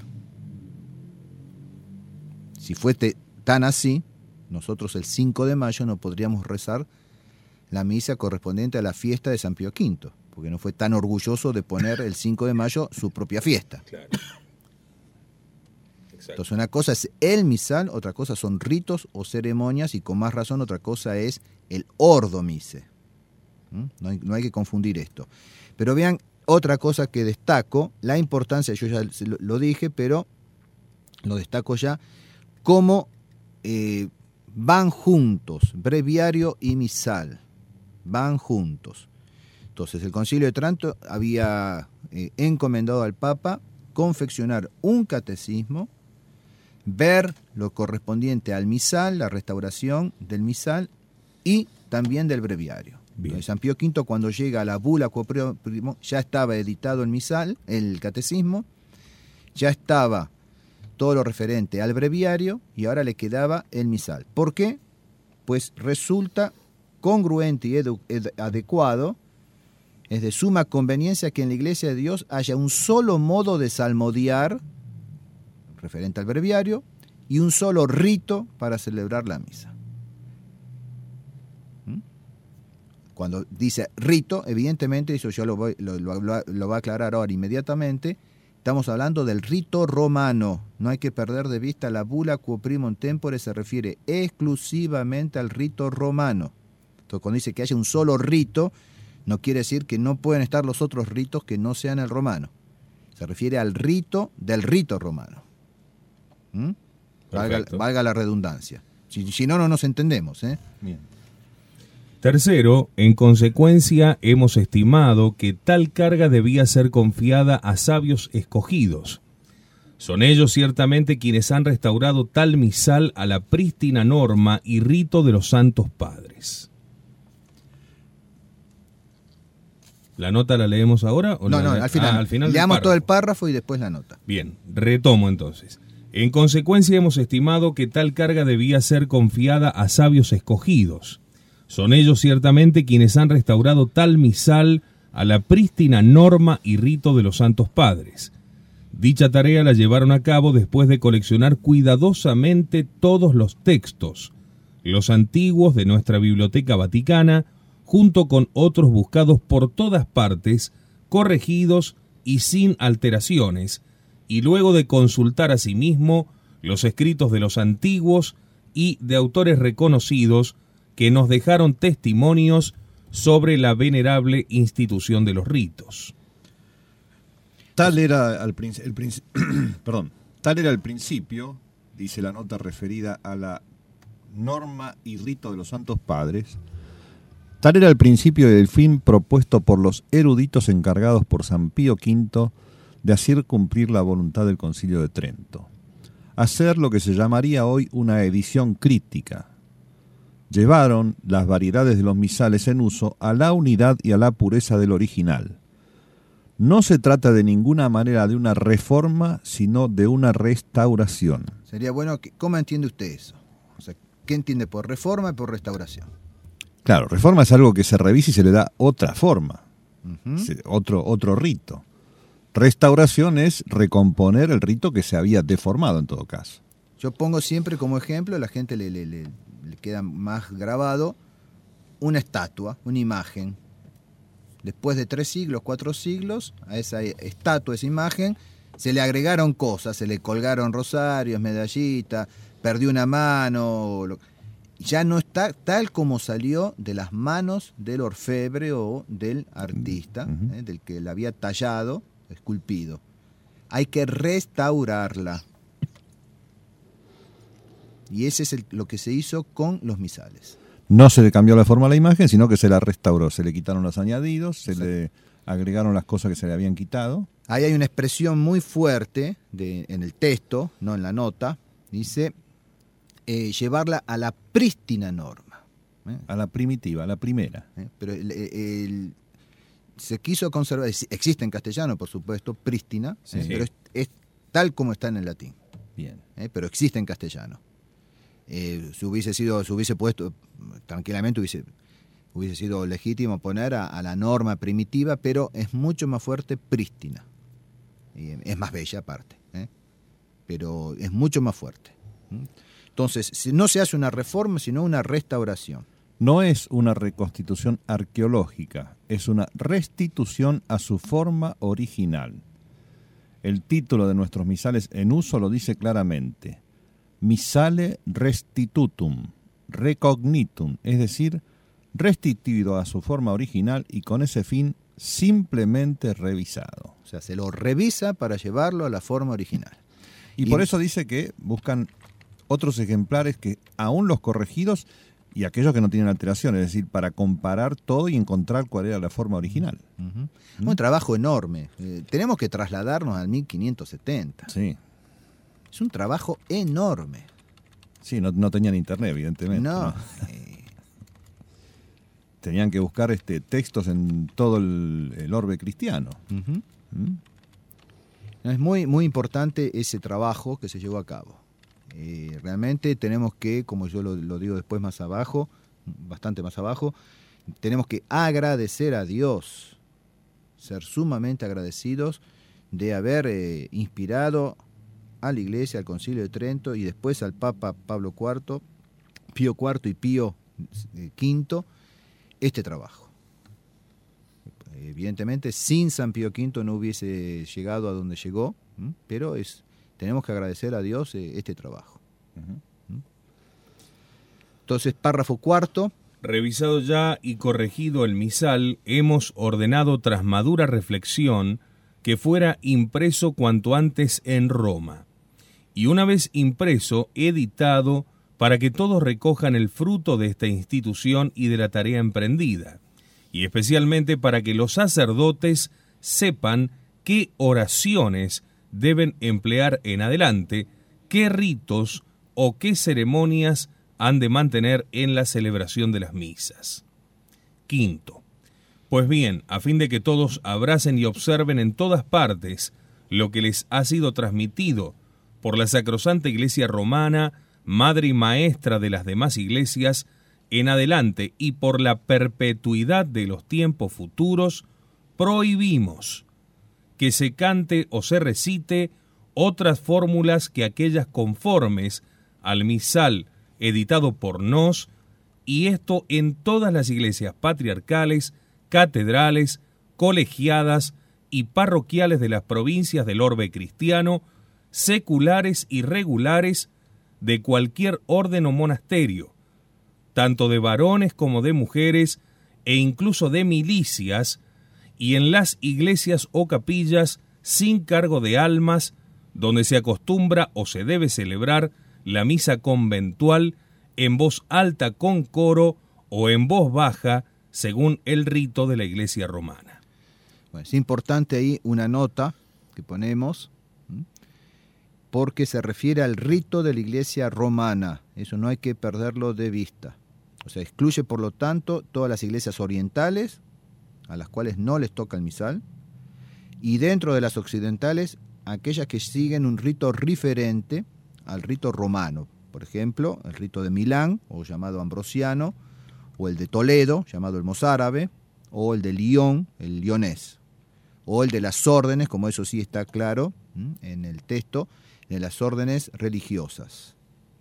[SPEAKER 3] Si fuese tan así, nosotros el cinco de mayo no podríamos rezar la misa correspondiente a la fiesta de San Pío quinto, porque no fue tan orgulloso de poner el cinco de mayo su propia fiesta. Claro. Entonces una cosa es el misal, otra cosa son ritos o ceremonias, y con más razón otra cosa es el ordo mise. ¿Mm? No hay, no hay que confundir esto. Pero vean otra cosa que destaco, la importancia, yo ya lo dije, pero lo destaco ya, cómo eh, van juntos, breviario y misal, van juntos. Entonces el Concilio de Trento había eh, encomendado al Papa confeccionar un catecismo, ver lo correspondiente al misal, la restauración del misal y también del breviario. Bien. San Pío quinto, cuando llega a la bula Quo Primo, ya estaba editado el misal, el catecismo, ya estaba todo lo referente al breviario y ahora le quedaba el misal. ¿Por qué? Pues resulta congruente y edu- ed- adecuado, es de suma conveniencia que en la Iglesia de Dios haya un solo modo de salmodiar, referente al breviario, y un solo rito para celebrar la misa. ¿Mm? Cuando dice rito, evidentemente, eso yo lo, voy, lo, lo, lo va a aclarar ahora inmediatamente, estamos hablando del rito romano. No hay que perder de vista la bula Quo Primum Tempore, se refiere exclusivamente al rito romano. Entonces, cuando dice que haya un solo rito, no quiere decir que no pueden estar los otros ritos que no sean el romano. Se refiere al rito del rito romano. ¿Mm? Valga, valga la redundancia. Si, si no, no nos entendemos. ¿eh?
[SPEAKER 2] Bien. Tercero, en consecuencia, hemos estimado que tal carga debía ser confiada a sabios escogidos. Son ellos ciertamente quienes han restaurado tal misal a la prístina norma y rito de los santos padres. ¿La nota la leemos ahora? O
[SPEAKER 3] no,
[SPEAKER 2] la...
[SPEAKER 3] no, al final.
[SPEAKER 2] Ah, al final
[SPEAKER 3] leamos todo el párrafo y después la nota.
[SPEAKER 2] Bien, retomo entonces. En consecuencia hemos estimado que tal carga debía ser confiada a sabios escogidos. Son ellos ciertamente quienes han restaurado tal misal a la prístina norma y rito de los santos padres. Dicha tarea la llevaron a cabo después de coleccionar cuidadosamente todos los textos, los antiguos de nuestra Biblioteca Vaticana, junto con otros buscados por todas partes, corregidos y sin alteraciones, y luego de consultar asimismo los escritos de los antiguos y de autores reconocidos que nos dejaron testimonios sobre la venerable institución de los ritos.
[SPEAKER 4] Tal era al princ- el princ- perdón, tal era el principio, dice la nota referida a la norma y rito de los santos padres, Tal era el principio del fin propuesto por los eruditos encargados por San Pío quinto de hacer cumplir la voluntad del Concilio de Trento. Hacer lo que se llamaría hoy una edición crítica. Llevaron las variedades de los misales en uso a la unidad y a la pureza del original. No se trata de ninguna manera de una reforma, sino de una restauración.
[SPEAKER 3] Sería bueno, que, ¿cómo entiende usted eso? O sea, ¿qué entiende por reforma y por restauración?
[SPEAKER 4] Claro, reforma es algo que se revisa y se le da otra forma,
[SPEAKER 3] Uh-huh.
[SPEAKER 4] otro, otro rito. Restauración es recomponer el rito que se había deformado en todo caso.
[SPEAKER 3] Yo pongo siempre como ejemplo, a la gente le, le, le, le queda más grabado una estatua, una imagen. Después de tres siglos, cuatro siglos, a esa estatua, esa imagen, se le agregaron cosas, se le colgaron rosarios, medallitas, perdió una mano. Lo, ya no está tal como salió de las manos del orfebre o del artista, uh-huh. eh, del que la había tallado, esculpido. Hay que restaurarla. Y ese es el, lo que se hizo con los misales.
[SPEAKER 4] No se le cambió la forma a la imagen, sino que se la restauró. Se le quitaron los añadidos, se Exacto. le agregaron las cosas que se le habían quitado.
[SPEAKER 3] Ahí hay una expresión muy fuerte de, en el texto, no en la nota. Dice, eh, llevarla a la prístina norma. ¿eh?
[SPEAKER 4] A la primitiva, a la primera.
[SPEAKER 3] ¿Eh? Pero el, el, se quiso conservar, existe en castellano, por supuesto, prístina, sí, ¿eh? sí. pero es, es tal como está en el latín.
[SPEAKER 4] Bien.
[SPEAKER 3] ¿eh? Pero existe en castellano. Eh, si hubiese sido, si hubiese puesto, tranquilamente hubiese, hubiese sido legítimo poner a, a la norma primitiva, pero es mucho más fuerte prístina. Y es más bella aparte, ¿eh? pero es mucho más fuerte. Entonces, si no se hace una reforma, sino una restauración.
[SPEAKER 4] No es una reconstitución arqueológica, es una restitución a su forma original. El título de nuestros misales en uso lo dice claramente. Misale restitutum, recognitum, es decir, restituido a su forma original y con ese fin simplemente revisado.
[SPEAKER 3] O sea, se lo revisa para llevarlo a la forma original.
[SPEAKER 4] Y, y por eso dice que buscan otros ejemplares que aún los corregidos y aquellos que no tienen alteraciones, es decir, para comparar todo y encontrar cuál era la forma original.
[SPEAKER 3] Uh-huh. ¿Mm? Un trabajo enorme. Eh, tenemos que trasladarnos al mil quinientos setenta.
[SPEAKER 4] Sí.
[SPEAKER 3] Es un trabajo enorme.
[SPEAKER 4] Sí, no, no tenían internet, evidentemente.
[SPEAKER 3] No.
[SPEAKER 4] ¿no? Tenían que buscar este, textos en todo el, el orbe cristiano.
[SPEAKER 3] Uh-huh.
[SPEAKER 4] ¿Mm?
[SPEAKER 3] Es muy, muy importante ese trabajo que se llevó a cabo. Eh, realmente tenemos que, como yo lo, lo digo después más abajo, bastante más abajo, tenemos que agradecer a Dios, ser sumamente agradecidos de haber eh, inspirado a la Iglesia, al Concilio de Trento y después al Papa Pablo cuarto, Pío cuarto y Pío quinto, este trabajo. Evidentemente, sin San Pío quinto no hubiese llegado a donde llegó, ¿m? pero es, tenemos que agradecer a Dios eh, este trabajo. Uh-huh. Entonces, párrafo cuarto.
[SPEAKER 2] Revisado ya y corregido el misal, hemos ordenado tras madura reflexión que fuera impreso cuanto antes en Roma, y una vez impreso, editado, para que todos recojan el fruto de esta institución y de la tarea emprendida, y especialmente para que los sacerdotes sepan qué oraciones deben emplear en adelante, qué ritos o qué ceremonias han de mantener en la celebración de las misas. Quinto. Pues bien, a fin de que todos abracen y observen en todas partes lo que les ha sido transmitido por la Sacrosanta Iglesia Romana, madre y maestra de las demás iglesias, en adelante y por la perpetuidad de los tiempos futuros, prohibimos que se cante o se recite otras fórmulas que aquellas conformes al misal editado por nos, y esto en todas las iglesias patriarcales, catedrales, colegiadas y parroquiales de las provincias del orbe cristiano, seculares y regulares de cualquier orden o monasterio, tanto de varones como de mujeres e incluso de milicias, y en las iglesias o capillas sin cargo de almas, donde se acostumbra o se debe celebrar la misa conventual en voz alta con coro o en voz baja, según el rito de la Iglesia romana.
[SPEAKER 3] Bueno, es importante ahí una nota que ponemos, ¿m? porque se refiere al rito de la Iglesia romana. Eso no hay que perderlo de vista. O sea, excluye por lo tanto todas las iglesias orientales, a las cuales no les toca el misal, y dentro de las occidentales, aquellas que siguen un rito referente al rito romano. Por ejemplo, el rito de Milán, o llamado ambrosiano, o el de Toledo, llamado el mozárabe, o el de Lyon, el lionés, o el de las órdenes, como eso sí está claro ¿m? en el texto, de las órdenes religiosas.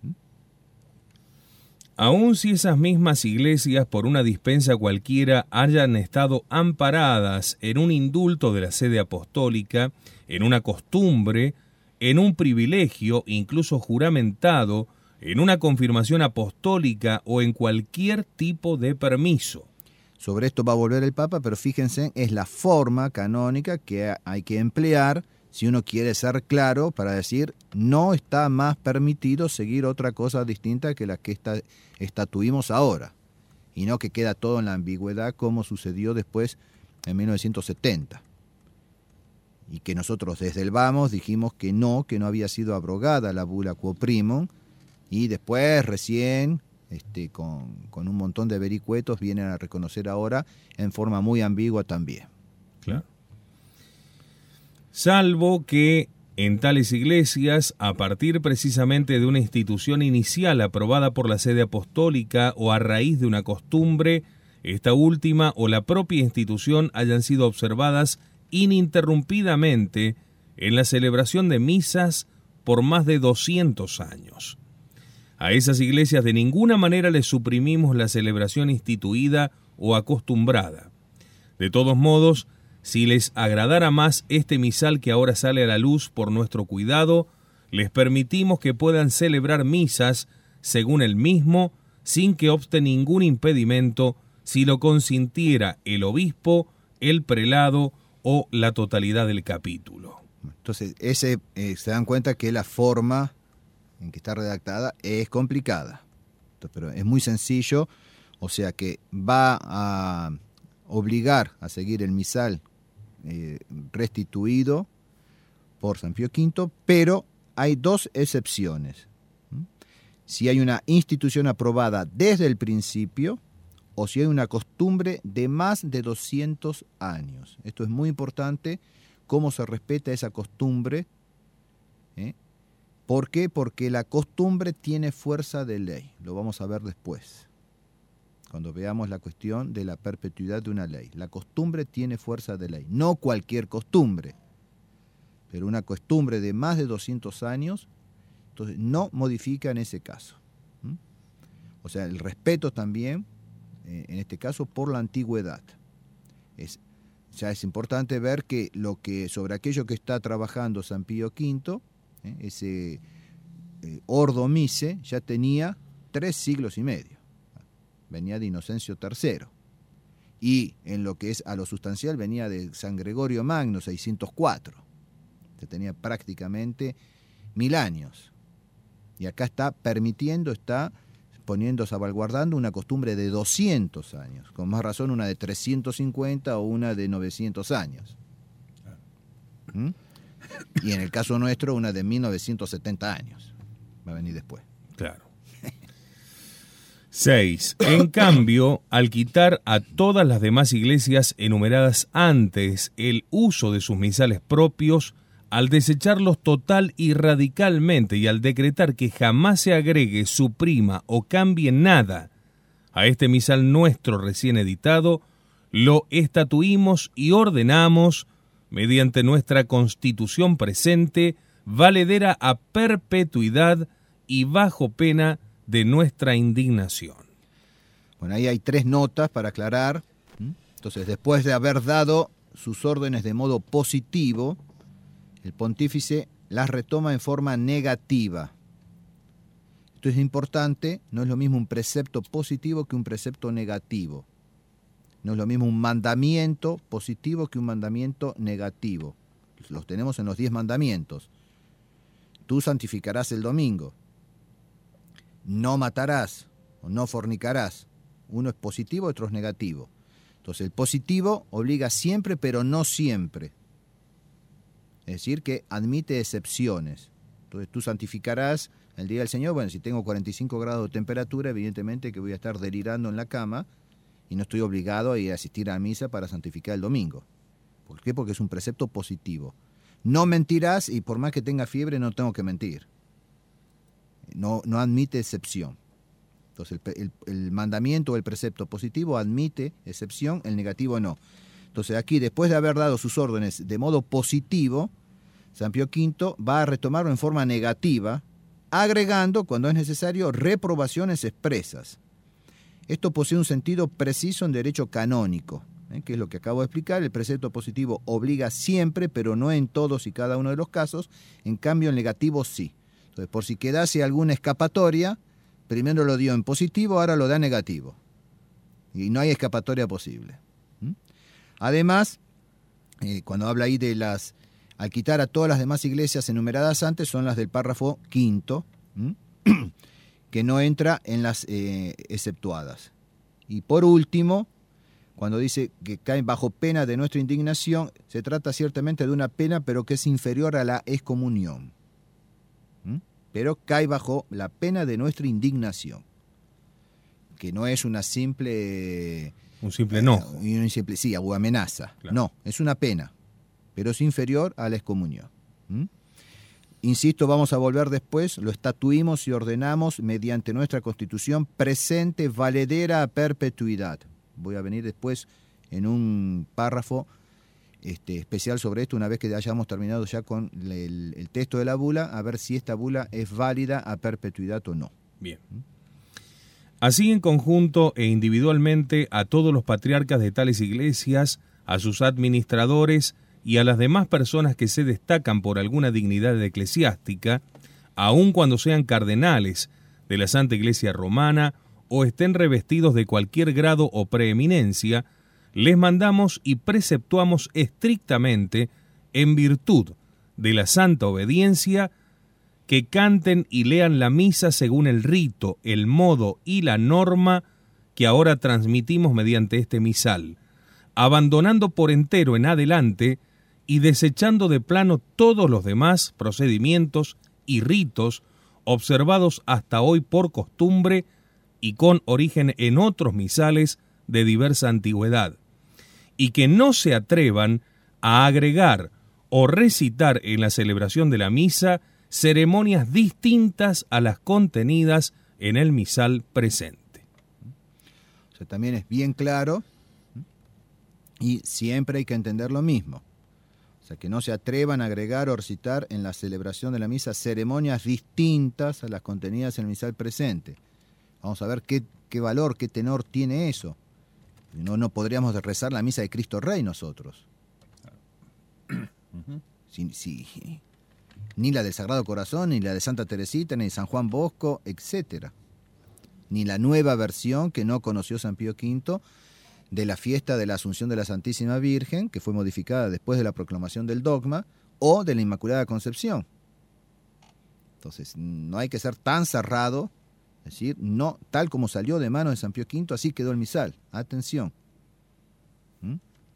[SPEAKER 2] Aun si esas mismas iglesias por una dispensa cualquiera hayan estado amparadas en un indulto de la sede apostólica, en una costumbre, en un privilegio, incluso juramentado, en una confirmación apostólica o en cualquier tipo de permiso.
[SPEAKER 3] Sobre esto va a volver el Papa, pero fíjense, es la forma canónica que hay que emplear si uno quiere ser claro para decir no está más permitido seguir otra cosa distinta que la que está, estatuimos ahora, y no que queda todo en la ambigüedad como sucedió después en mil novecientos setenta. Y que nosotros desde el vamos dijimos que no, que no había sido abrogada la bula Quo Primum, y después recién, este, con, con un montón de vericuetos, vienen a reconocer ahora en forma muy ambigua también.
[SPEAKER 2] Claro. Salvo que en tales iglesias, a partir precisamente de una institución inicial aprobada por la sede apostólica o a raíz de una costumbre, esta última o la propia institución hayan sido observadas ininterrumpidamente en la celebración de misas por más de doscientos años. A esas iglesias de ninguna manera les suprimimos la celebración instituida o acostumbrada. De todos modos, si les agradara más este misal que ahora sale a la luz por nuestro cuidado, les permitimos que puedan celebrar misas según el mismo, sin que obste ningún impedimento, si lo consintiera el obispo, el prelado o la totalidad del capítulo.
[SPEAKER 3] Entonces, ese eh, se dan cuenta que la forma en que está redactada es complicada, Entonces, pero es muy sencillo, o sea que va a obligar a seguir el misal eh, restituido por San Pío quinto, pero hay dos excepciones. ¿Mm? Si hay una institución aprobada desde el principio, o si hay una costumbre de más de doscientos años. Esto es muy importante, cómo se respeta esa costumbre. ¿eh? ¿Por qué? Porque la costumbre tiene fuerza de ley. Lo vamos a ver después, cuando veamos la cuestión de la perpetuidad de una ley. La costumbre tiene fuerza de ley. No cualquier costumbre, pero una costumbre de más de doscientos años, entonces no modifica en ese caso. ¿Mm? O sea, el respeto también, en este caso, por la antigüedad. Es, ya es importante ver que, lo que sobre aquello que está trabajando San Pío quinto, ¿eh? ese eh, Ordo Mise, ya tenía tres siglos y medio. Venía de Inocencio tercero. Y en lo que es a lo sustancial venía de San Gregorio Magno, seiscientos cuatro. Ya tenía prácticamente mil años. Y acá está permitiendo, está poniendo, salvaguardando una costumbre de doscientos años, con más razón una de trescientos cincuenta o una de novecientos años. ¿Mm? Y en el caso nuestro, una de mil novecientos setenta años. Va a venir después.
[SPEAKER 2] Claro. seis. En cambio, al quitar a todas las demás iglesias enumeradas antes el uso de sus misales propios, al desecharlos total y radicalmente y al decretar que jamás se agregue, suprima o cambie nada a este misal nuestro recién editado, lo estatuimos y ordenamos, mediante nuestra constitución presente, valedera a perpetuidad y bajo pena de nuestra indignación.
[SPEAKER 3] Bueno, ahí hay tres notas para aclarar. Entonces, después de haber dado sus órdenes de modo positivo, el pontífice las retoma en forma negativa. Esto es importante, no es lo mismo un precepto positivo que un precepto negativo. No es lo mismo un mandamiento positivo que un mandamiento negativo. Los tenemos en los diez mandamientos. Tú santificarás el domingo. No matarás o no fornicarás. Uno es positivo, otro es negativo. Entonces el positivo obliga siempre, pero no siempre. Es decir, que admite excepciones. Entonces tú santificarás el día del Señor. Bueno, si tengo cuarenta y cinco grados de temperatura, evidentemente que voy a estar delirando en la cama y no estoy obligado a ir a asistir a la misa para santificar el domingo. ¿Por qué? Porque es un precepto positivo. No mentirás y por más que tenga fiebre no tengo que mentir. No, no admite excepción. Entonces el, el, el mandamiento o el precepto positivo admite excepción, el negativo no. Entonces aquí, después de haber dado sus órdenes de modo positivo, San Pío quinto va a retomarlo en forma negativa, agregando, cuando es necesario, reprobaciones expresas. Esto posee un sentido preciso en derecho canónico, ¿eh? que es lo que acabo de explicar. El precepto positivo obliga siempre, pero no en todos y cada uno de los casos. En cambio, el negativo sí. Entonces, por si quedase alguna escapatoria, primero lo dio en positivo, ahora lo da en negativo. Y no hay escapatoria posible. ¿Mm? Además, eh, cuando habla ahí de las... Al quitar a todas las demás iglesias enumeradas antes, son las del párrafo quinto, ¿m? que no entra en las eh, exceptuadas. Y por último, cuando dice que caen bajo pena de nuestra indignación, se trata ciertamente de una pena, pero que es inferior a la excomunión. ¿M? Pero cae bajo la pena de nuestra indignación, que no es una simple...
[SPEAKER 2] Un simple enojo.
[SPEAKER 3] Eh, un simple, sí, o amenaza. Claro. No, es una pena, pero es inferior a la excomunión. ¿Mm? Insisto, vamos a volver después, lo estatuimos y ordenamos mediante nuestra Constitución presente, valedera a perpetuidad. Voy a venir después en un párrafo este, especial sobre esto, una vez que hayamos terminado ya con el, el texto de la bula, a ver si esta bula es válida a perpetuidad o no.
[SPEAKER 2] Bien. ¿Mm? Así en conjunto e individualmente a todos los patriarcas de tales iglesias, a sus administradores y a las demás personas que se destacan por alguna dignidad eclesiástica, aun cuando sean cardenales de la Santa Iglesia Romana o estén revestidos de cualquier grado o preeminencia, les mandamos y preceptuamos estrictamente, en virtud de la santa obediencia, que canten y lean la misa según el rito, el modo y la norma que ahora transmitimos mediante este misal, abandonando por entero en adelante y desechando de plano todos los demás procedimientos y ritos observados hasta hoy por costumbre y con origen en otros misales de diversa antigüedad, y que no se atrevan a agregar o recitar en la celebración de la misa ceremonias distintas a las contenidas en el misal presente.
[SPEAKER 3] O sea, también es bien claro y siempre hay que entender lo mismo. O sea, que no se atrevan a agregar o recitar en la celebración de la misa ceremonias distintas a las contenidas en el misal presente. Vamos a ver qué, qué valor, qué tenor tiene eso. No, no podríamos rezar la misa de Cristo Rey nosotros. Uh-huh. Si, si, ni la del Sagrado Corazón, ni la de Santa Teresita, ni de San Juan Bosco, etcétera. Ni la nueva versión que no conoció San Pío quinto de la fiesta de la Asunción de la Santísima Virgen, que fue modificada después de la proclamación del dogma, o de la Inmaculada Concepción. Entonces, no hay que ser tan cerrado, es decir, no tal como salió de manos de San Pío quinto, así quedó el misal. Atención. ¿Mm?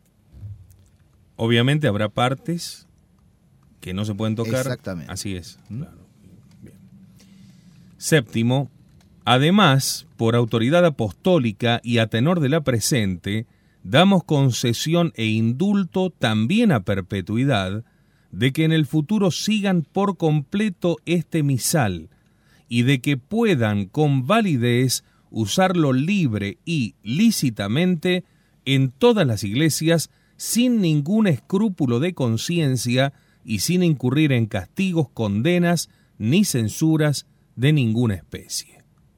[SPEAKER 2] Obviamente habrá partes que no se pueden tocar.
[SPEAKER 3] Exactamente.
[SPEAKER 2] Así es. ¿Mm? Claro. Bien. Séptimo, además, por autoridad apostólica y a tenor de la presente, damos concesión e indulto también a perpetuidad de que en el futuro sigan por completo este misal y de que puedan con validez usarlo libre y lícitamente en todas las iglesias sin ningún escrúpulo de conciencia y sin incurrir en castigos, condenas ni censuras de ninguna especie.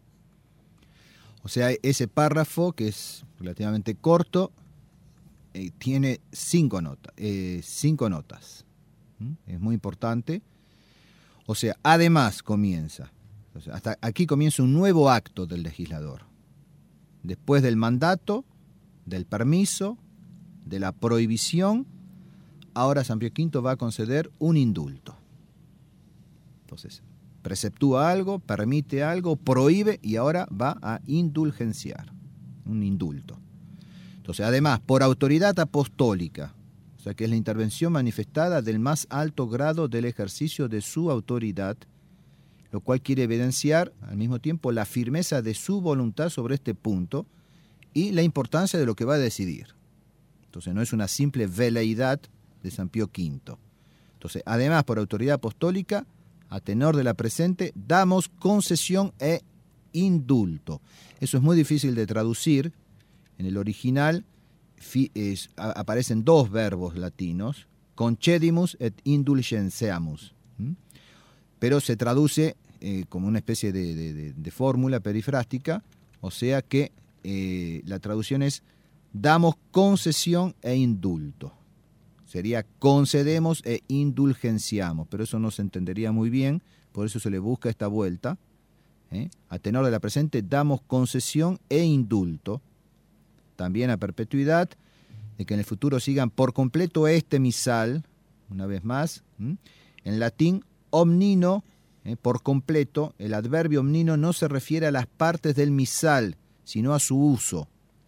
[SPEAKER 3] O sea, ese párrafo, que es relativamente corto, eh, tiene cinco, nota, eh, cinco notas. ¿Mm? Es muy importante. O sea, además comienza. O sea, hasta aquí comienza un nuevo acto del legislador. Después del mandato, del permiso, de la prohibición, ahora San Pío quinto va a conceder un indulto. Entonces, preceptúa algo, permite algo, prohíbe y ahora va a indulgenciar, un indulto. Entonces, además, por autoridad apostólica, o sea que es la intervención manifestada del más alto grado del ejercicio de su autoridad, lo cual quiere evidenciar al mismo tiempo la firmeza de su voluntad sobre este punto y la importancia de lo que va a decidir. Entonces no es una simple veleidad de San Pío quinto. Entonces, además, por autoridad apostólica, a tenor de la presente, damos concesión e indulto. Eso es muy difícil de traducir. En el original fi, es, a, aparecen dos verbos latinos, concedimus et indulgenceamus, ¿Mm? pero se traduce eh, como una especie de, de, de, de fórmula perifrástica, o sea que eh, la traducción es damos concesión e indulto. Sería concedemos e indulgenciamos, pero eso no se entendería muy bien, por eso se le busca esta vuelta. ¿eh? A tenor de la presente, damos concesión e indulto, también a perpetuidad, de que en el futuro sigan por completo este misal, una vez más, ¿m? en latín, omnino, ¿eh? por completo, el adverbio omnino no se refiere a las partes del misal, sino a su uso.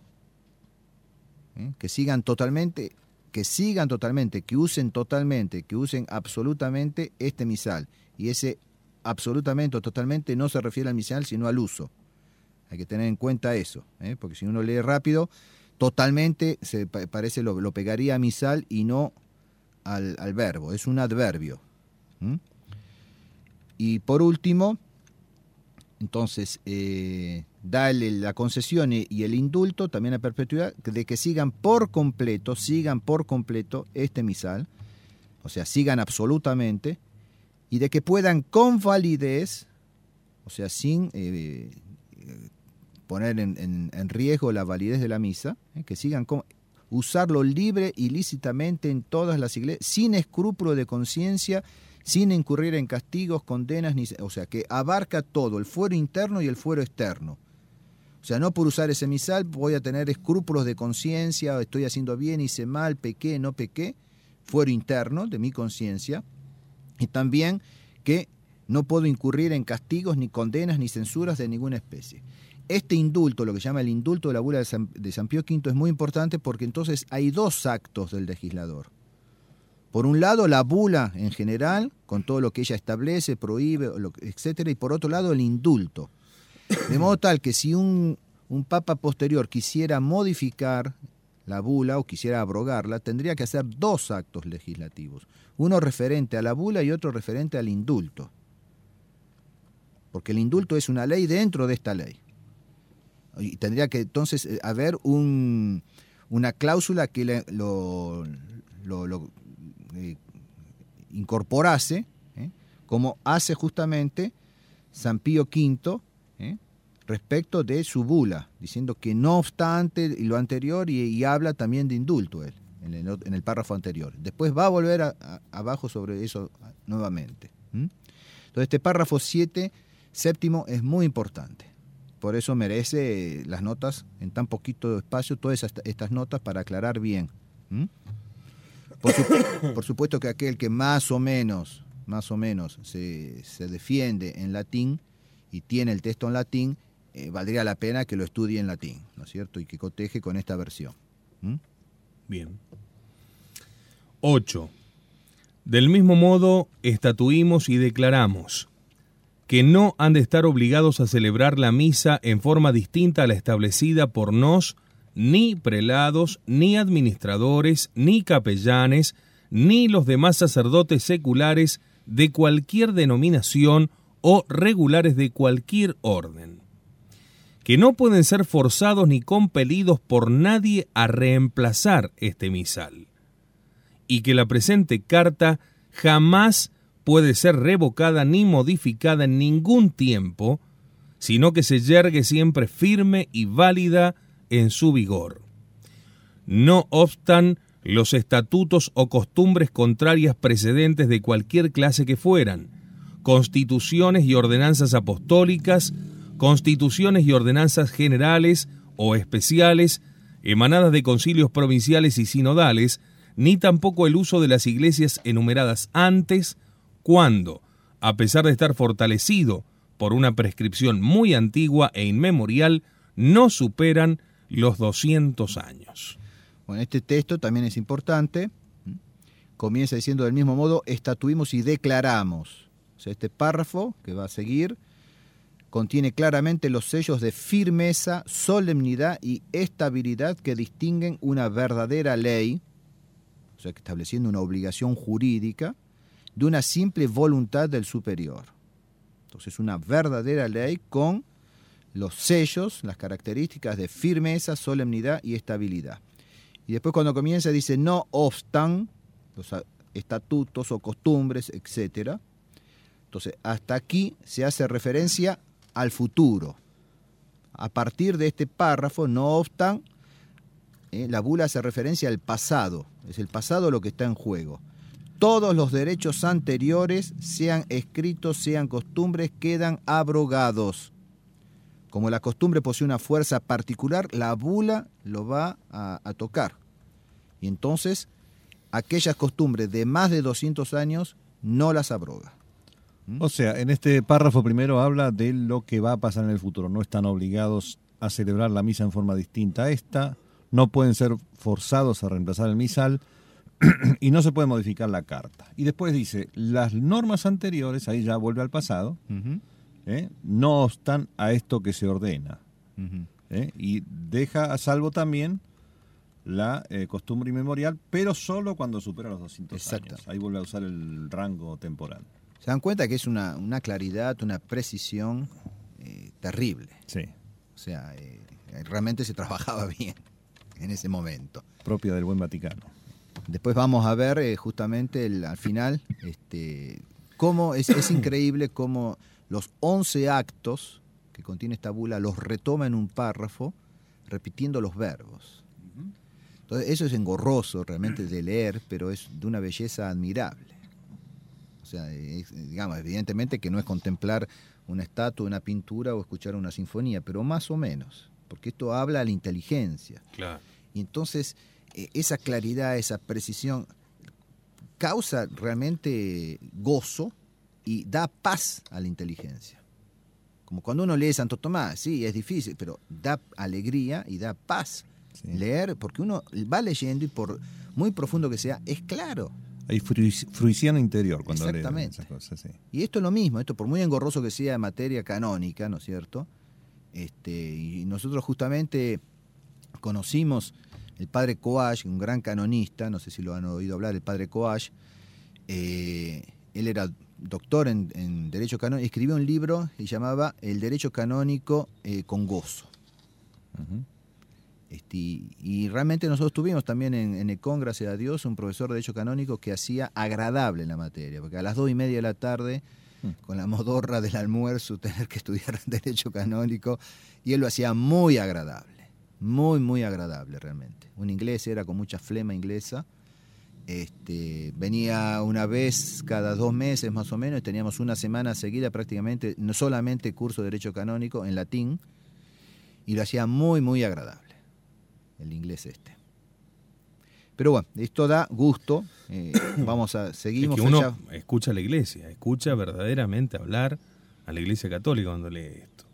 [SPEAKER 3] ¿eh? Que sigan totalmente... que sigan totalmente, que usen totalmente, que usen absolutamente este misal. Y ese absolutamente o totalmente no se refiere al misal, sino al uso. Hay que tener en cuenta eso, ¿eh? porque si uno lee rápido, totalmente se parece lo, lo pegaría a misal y no al, al verbo. Es un adverbio. ¿Mm? Y por último, entonces, eh, da el, la concesión y el indulto, también a perpetuidad, de que sigan por completo, sigan por completo este misal, o sea, sigan absolutamente, y de que puedan con validez, o sea, sin eh, poner en, en, en riesgo la validez de la misa, eh, que sigan con, usarlo libre y lícitamente en todas las iglesias, sin escrúpulo de conciencia, sin incurrir en castigos, condenas, ni, o sea, que abarca todo, el fuero interno y el fuero externo. O sea, no por usar ese misal voy a tener escrúpulos de conciencia, estoy haciendo bien, hice mal, pequé, no pequé, fuero interno de mi conciencia, y también que no puedo incurrir en castigos, ni condenas, ni censuras de ninguna especie. Este indulto, lo que se llama el indulto de la bula de San, de San Pío quinto, es muy importante porque entonces hay dos actos del legislador. Por un lado, la bula en general, con todo lo que ella establece, prohíbe, etcétera, y por otro lado, el indulto. De modo tal que si un, un papa posterior quisiera modificar la bula o quisiera abrogarla, tendría que hacer dos actos legislativos. Uno referente a la bula y otro referente al indulto. Porque el indulto es una ley dentro de esta ley. Y tendría que entonces haber un, una cláusula que le, lo... lo, lo Eh, incorporase, ¿eh? como hace justamente San Pío quinto ¿eh? respecto de su bula, diciendo que no obstante lo anterior, y, y habla también de indulto él, en el, en el párrafo anterior. Después va a volver a, a, abajo sobre eso nuevamente. ¿Mm? Entonces este párrafo siete, séptimo, es muy importante. Por eso merece las notas en tan poquito espacio, todas estas, estas notas para aclarar bien. ¿Mm? Por, su, por supuesto que aquel que más o menos, más o menos se, se defiende en latín y tiene el texto en latín, eh, valdría la pena que lo estudie en latín, ¿no es cierto? Y que coteje con esta versión. ¿Mm?
[SPEAKER 2] Bien. ocho. Del mismo modo, estatuimos y declaramos que no han de estar obligados a celebrar la misa en forma distinta a la establecida por nos, ni prelados, ni administradores, ni capellanes, ni los demás sacerdotes seculares de cualquier denominación o regulares de cualquier orden, que no pueden ser forzados ni compelidos por nadie a reemplazar este misal, y que la presente carta jamás puede ser revocada ni modificada en ningún tiempo, sino que se yergue siempre firme y válida en su vigor. No obstan los estatutos o costumbres contrarias precedentes de cualquier clase que fueran, constituciones y ordenanzas apostólicas, constituciones y ordenanzas generales o especiales, emanadas de concilios provinciales y sinodales, ni tampoco el uso de las iglesias enumeradas antes, cuando, a pesar de estar fortalecido por una prescripción muy antigua e inmemorial, no superan los doscientos años.
[SPEAKER 3] Bueno, este texto también es importante. Comienza diciendo del mismo modo, estatuimos y declaramos. O sea, este párrafo que va a seguir contiene claramente los sellos de firmeza, solemnidad y estabilidad que distinguen una verdadera ley, o sea, estableciendo una obligación jurídica, de una simple voluntad del superior. Entonces, una verdadera ley con los sellos, las características de firmeza, solemnidad y estabilidad. Y después cuando comienza dice, no obstan, los estatutos o costumbres, etcétera. Entonces, hasta aquí se hace referencia al futuro. A partir de este párrafo, no obstan, eh, la bula hace referencia al pasado. Es el pasado lo que está en juego. Todos los derechos anteriores, sean escritos, sean costumbres, quedan abrogados. Como la costumbre posee una fuerza particular, la bula lo va a, a tocar. Y entonces, aquellas costumbres de más de doscientos años no las abroga.
[SPEAKER 4] ¿Mm? O sea, en este párrafo primero habla de lo que va a pasar en el futuro. No están obligados a celebrar la misa en forma distinta a esta, no pueden ser forzados a reemplazar el misal y no se puede modificar la carta. Y después dice, las normas anteriores, ahí ya vuelve al pasado, uh-huh. ¿eh? no obstan a esto que se ordena. Uh-huh. ¿eh? Y deja a salvo también la eh, costumbre inmemorial, pero solo cuando supera los doscientos años. Ahí vuelve a usar el rango temporal.
[SPEAKER 3] Se dan cuenta que es una, una claridad, una precisión eh, terrible.
[SPEAKER 4] Sí.
[SPEAKER 3] O sea, eh, realmente se trabajaba bien en ese momento.
[SPEAKER 4] Propia del buen Vaticano.
[SPEAKER 3] Después vamos a ver eh, justamente el, al final este, cómo es, es increíble cómo los once actos que contiene esta bula los retoma en un párrafo repitiendo los verbos. Entonces eso es engorroso realmente de leer, pero es de una belleza admirable. O sea, es, digamos, evidentemente que no es contemplar una estatua, una pintura o escuchar una sinfonía, pero más o menos, porque esto habla a la inteligencia.
[SPEAKER 2] Claro.
[SPEAKER 3] Y entonces eh, esa claridad, esa precisión causa realmente gozo y da paz a la inteligencia. Como cuando uno lee Santo Tomás, sí, es difícil, pero da alegría y da paz. Sí. Leer, porque uno va leyendo y por muy profundo que sea, es claro.
[SPEAKER 4] Hay fruición interior cuando lee esas
[SPEAKER 3] cosas. Sí. Y esto es lo mismo, esto por muy engorroso que sea de materia canónica, ¿no es cierto? Este, y nosotros justamente conocimos el padre Coage, un gran canonista, no sé si lo han oído hablar, el padre Coage. Eh, él era doctor en, en Derecho Canónico, escribió un libro que llamaba El Derecho Canónico eh, con Gozo. Uh-huh. Este, y realmente nosotros tuvimos también en, en ECON, gracias a Dios, un profesor de Derecho Canónico que hacía agradable la materia, porque a las dos y media de la tarde, mm. con la modorra del almuerzo, tener que estudiar Derecho Canónico, y él lo hacía muy agradable, muy, muy agradable realmente. Un inglés, era con mucha flema inglesa, este, venía una vez cada dos meses más o menos, y teníamos una semana seguida prácticamente, no solamente curso de Derecho Canónico en latín, y lo hacía muy, muy agradable. El inglés este. Pero bueno, esto da gusto. Eh, vamos a seguir.
[SPEAKER 2] Es que uno fecha... escucha a la iglesia, escucha verdaderamente hablar a la iglesia católica cuando lee esto.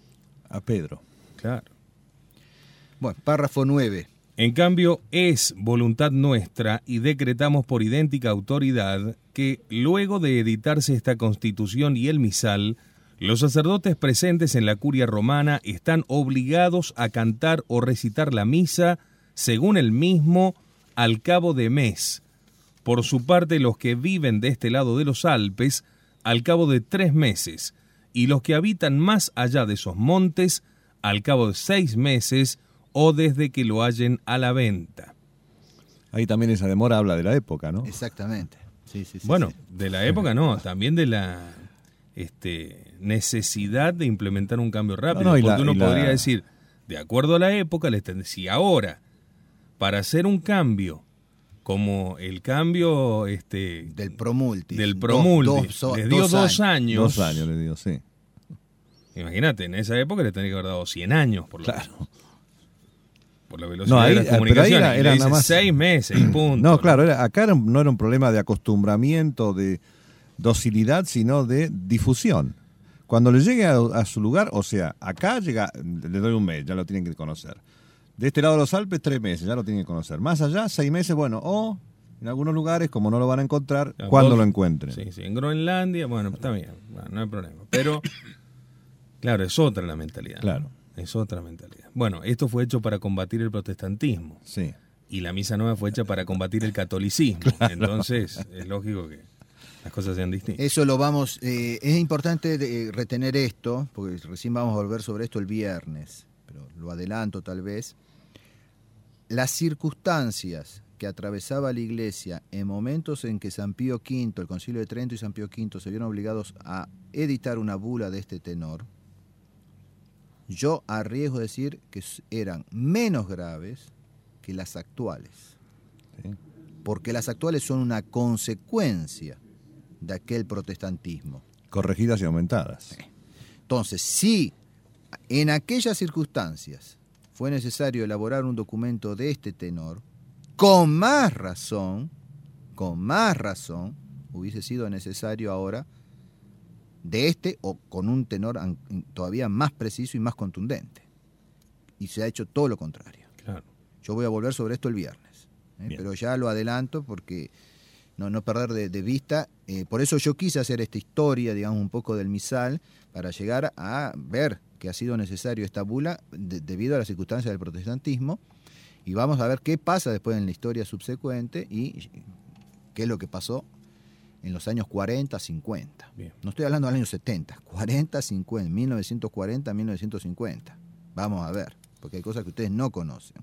[SPEAKER 4] A Pedro.
[SPEAKER 2] Claro.
[SPEAKER 3] Bueno, párrafo nueve.
[SPEAKER 2] En cambio, es voluntad nuestra y decretamos por idéntica autoridad que luego de editarse esta Constitución y el misal, los sacerdotes presentes en la curia romana están obligados a cantar o recitar la misa, según el mismo, al cabo de mes. Por su parte, los que viven de este lado de los Alpes, al cabo de tres meses, y los que habitan más allá de esos montes, al cabo de seis meses, o desde que lo hallen a la venta.
[SPEAKER 4] Ahí también esa demora habla de la época, ¿no?
[SPEAKER 3] Exactamente. Sí, sí, sí,
[SPEAKER 2] bueno,
[SPEAKER 3] sí.
[SPEAKER 2] de la época no, también de la... Este, necesidad de implementar un cambio rápido, no, no, porque la, uno podría la... decir, de acuerdo a la época, les si ahora, para hacer un cambio, como el cambio este
[SPEAKER 3] del Promultis,
[SPEAKER 2] del Promultis,
[SPEAKER 3] do, do,
[SPEAKER 2] les dio
[SPEAKER 3] dos,
[SPEAKER 2] dos años.
[SPEAKER 4] Dos años les dio, sí.
[SPEAKER 2] Imagínate, en esa época le tendría que haber dado cien años, por lo
[SPEAKER 4] claro.
[SPEAKER 2] menos. Por la velocidad
[SPEAKER 4] no, ahí,
[SPEAKER 2] de las comunicaciones.
[SPEAKER 4] Pero ahí era, era nada más...
[SPEAKER 2] seis meses y punto.
[SPEAKER 4] No, claro, era, acá era, no era un problema de acostumbramiento, de docilidad, sino de difusión. Cuando le llegue a, a su lugar, o sea, acá llega, le doy un mes, ya lo tienen que conocer. De este lado de los Alpes, tres meses, ya lo tienen que conocer. Más allá, seis meses, bueno, o en algunos lugares, como no lo van a encontrar, claro, cuando vos, lo encuentren.
[SPEAKER 2] Sí, sí, en Groenlandia, bueno, está bien, bueno, no hay problema. Pero, claro, es otra la mentalidad.
[SPEAKER 4] Claro.
[SPEAKER 2] Es otra mentalidad. Bueno, esto fue hecho para combatir el protestantismo.
[SPEAKER 4] Sí.
[SPEAKER 2] Y la misa nueva fue hecha para combatir el catolicismo. Claro. Entonces, es lógico que las cosas sean distintas.
[SPEAKER 3] Eso lo vamos... Eh, es importante de, retener esto, porque recién vamos a volver sobre esto el viernes, pero lo adelanto tal vez. Las circunstancias que atravesaba la Iglesia en momentos en que San Pío quinto, el Concilio de Trento y San Pío quinto se vieron obligados a editar una bula de este tenor, yo arriesgo a decir que eran menos graves que las actuales. ¿Sí? Porque las actuales son una consecuencia de aquel protestantismo.
[SPEAKER 4] Corregidas y aumentadas.
[SPEAKER 3] Sí. Entonces, si en aquellas circunstancias fue necesario elaborar un documento de este tenor, con más razón, con más razón, hubiese sido necesario ahora de este o con un tenor todavía más preciso y más contundente. Y se ha hecho todo lo contrario.
[SPEAKER 2] Claro.
[SPEAKER 3] Yo voy a volver sobre esto el viernes, ¿eh? Pero ya lo adelanto porque no, no perder de, de vista. Eh, por eso yo quise hacer esta historia, digamos, un poco del misal, para llegar a ver que ha sido necesario esta bula de, debido a las circunstancias del protestantismo. Y vamos a ver qué pasa después en la historia subsecuente y qué es lo que pasó en los años cuarenta, cincuenta. Bien. No estoy hablando del año setenta, cuarenta, cincuenta, mil novecientos cuarenta, mil novecientos cincuenta. Vamos a ver, porque hay cosas que ustedes no conocen.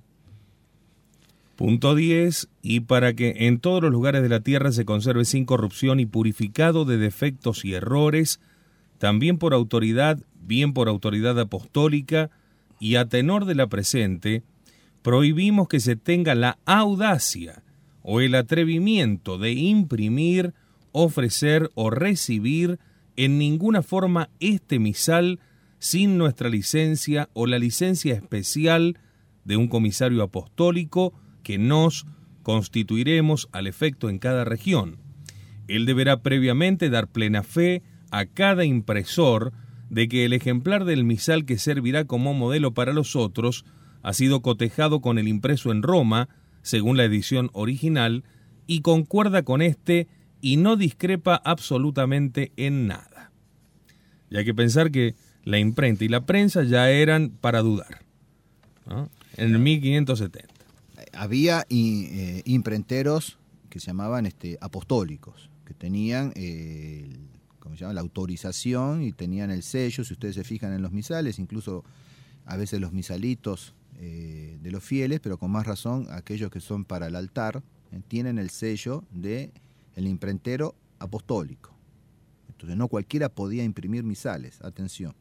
[SPEAKER 2] Punto diez. Y para que en todos los lugares de la tierra se conserve sin corrupción y purificado de defectos y errores, también por autoridad, bien por autoridad apostólica y a tenor de la presente, prohibimos que se tenga la audacia o el atrevimiento de imprimir, ofrecer o recibir en ninguna forma este misal sin nuestra licencia o la licencia especial de un comisario apostólico que nos constituiremos al efecto en cada región. Él deberá previamente dar plena fe a cada impresor de que el ejemplar del misal que servirá como modelo para los otros ha sido cotejado con el impreso en Roma, según la edición original, y concuerda con este y no discrepa absolutamente en nada. Y hay que pensar que la imprenta y la prensa ya eran para dudar, ¿no? En el mil quinientos setenta.
[SPEAKER 3] Había eh, imprenteros que se llamaban este, apostólicos, que tenían eh, el, ¿cómo se llama? La autorización y tenían el sello. Si ustedes se fijan en los misales, incluso a veces los misalitos eh, de los fieles, pero con más razón aquellos que son para el altar, eh, tienen el sello del imprentero apostólico. Entonces no cualquiera podía imprimir misales, atención.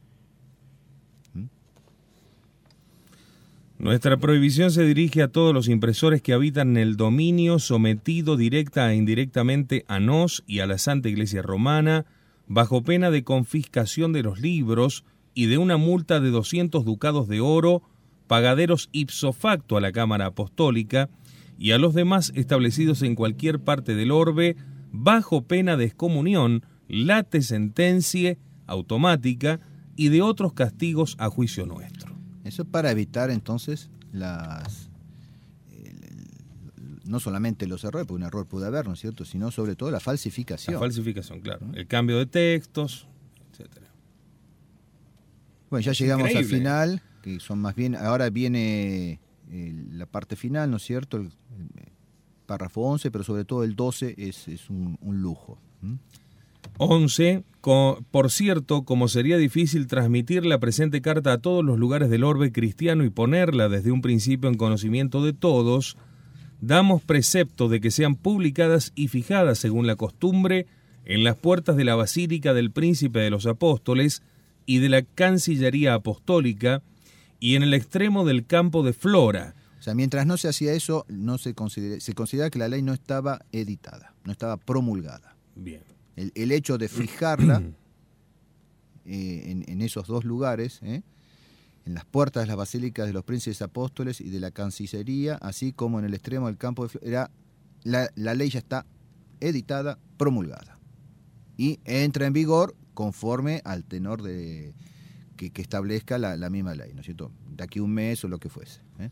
[SPEAKER 2] Nuestra prohibición se dirige a todos los impresores que habitan en el dominio sometido directa e indirectamente a nos y a la Santa Iglesia Romana, bajo pena de confiscación de los libros y de una multa de doscientos ducados de oro, pagaderos ipso facto a la Cámara Apostólica y a los demás establecidos en cualquier parte del orbe, bajo pena de excomunión, late sentencie automática y de otros castigos a juicio nuestro.
[SPEAKER 3] Eso para evitar entonces las el, el, no solamente los errores, porque un error puede haber, ¿no es cierto?, sino sobre todo la falsificación.
[SPEAKER 2] La falsificación, claro. El cambio de textos, etcétera.
[SPEAKER 3] Bueno, ya es llegamos increíble. Al final, que son más bien, ahora viene el, la parte final, ¿no es cierto?, el, el párrafo once, pero sobre todo el doce es, es un, un lujo. ¿Mm?
[SPEAKER 2] once. Por cierto, como sería difícil transmitir la presente carta a todos los lugares del orbe cristiano y ponerla desde un principio en conocimiento de todos, damos precepto de que sean publicadas y fijadas según la costumbre en las puertas de la Basílica del Príncipe de los Apóstoles y de la Cancillería Apostólica y en el extremo del campo de Flora.
[SPEAKER 3] O sea, mientras no se hacía eso, no se considera, se considera que la ley no estaba editada, no estaba promulgada.
[SPEAKER 2] Bien.
[SPEAKER 3] El, el hecho de fijarla eh, en, en esos dos lugares, eh, en las puertas de las basílicas de los príncipes apóstoles y de la Cancillería, así como en el extremo del campo de Flora, era, la, la ley ya está editada, promulgada. Y entra en vigor conforme al tenor de que, que establezca la, la misma ley, ¿no es cierto? De aquí a un mes o lo que fuese. ¿eh?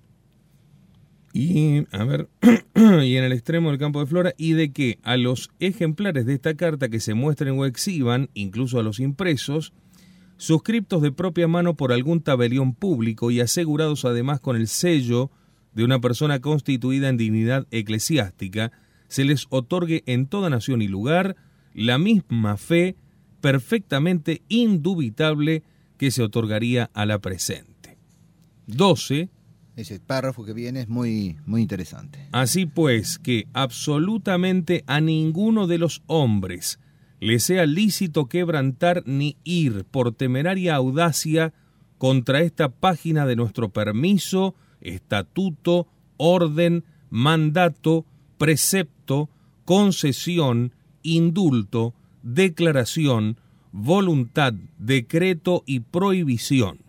[SPEAKER 2] Y, a ver, y en el extremo del campo de flora, y de que a los ejemplares de esta carta que se muestren o exhiban, incluso a los impresos, suscriptos de propia mano por algún tabelión público y asegurados además con el sello de una persona constituida en dignidad eclesiástica, se les otorgue en toda nación y lugar la misma fe perfectamente indubitable que se otorgaría a la presente. doce.
[SPEAKER 3] Ese párrafo que viene es muy, muy interesante.
[SPEAKER 2] Así pues, que absolutamente a ninguno de los hombres le sea lícito quebrantar ni ir por temeraria audacia contra esta página de nuestro permiso, estatuto, orden, mandato, precepto, concesión, indulto, declaración, voluntad, decreto y prohibición.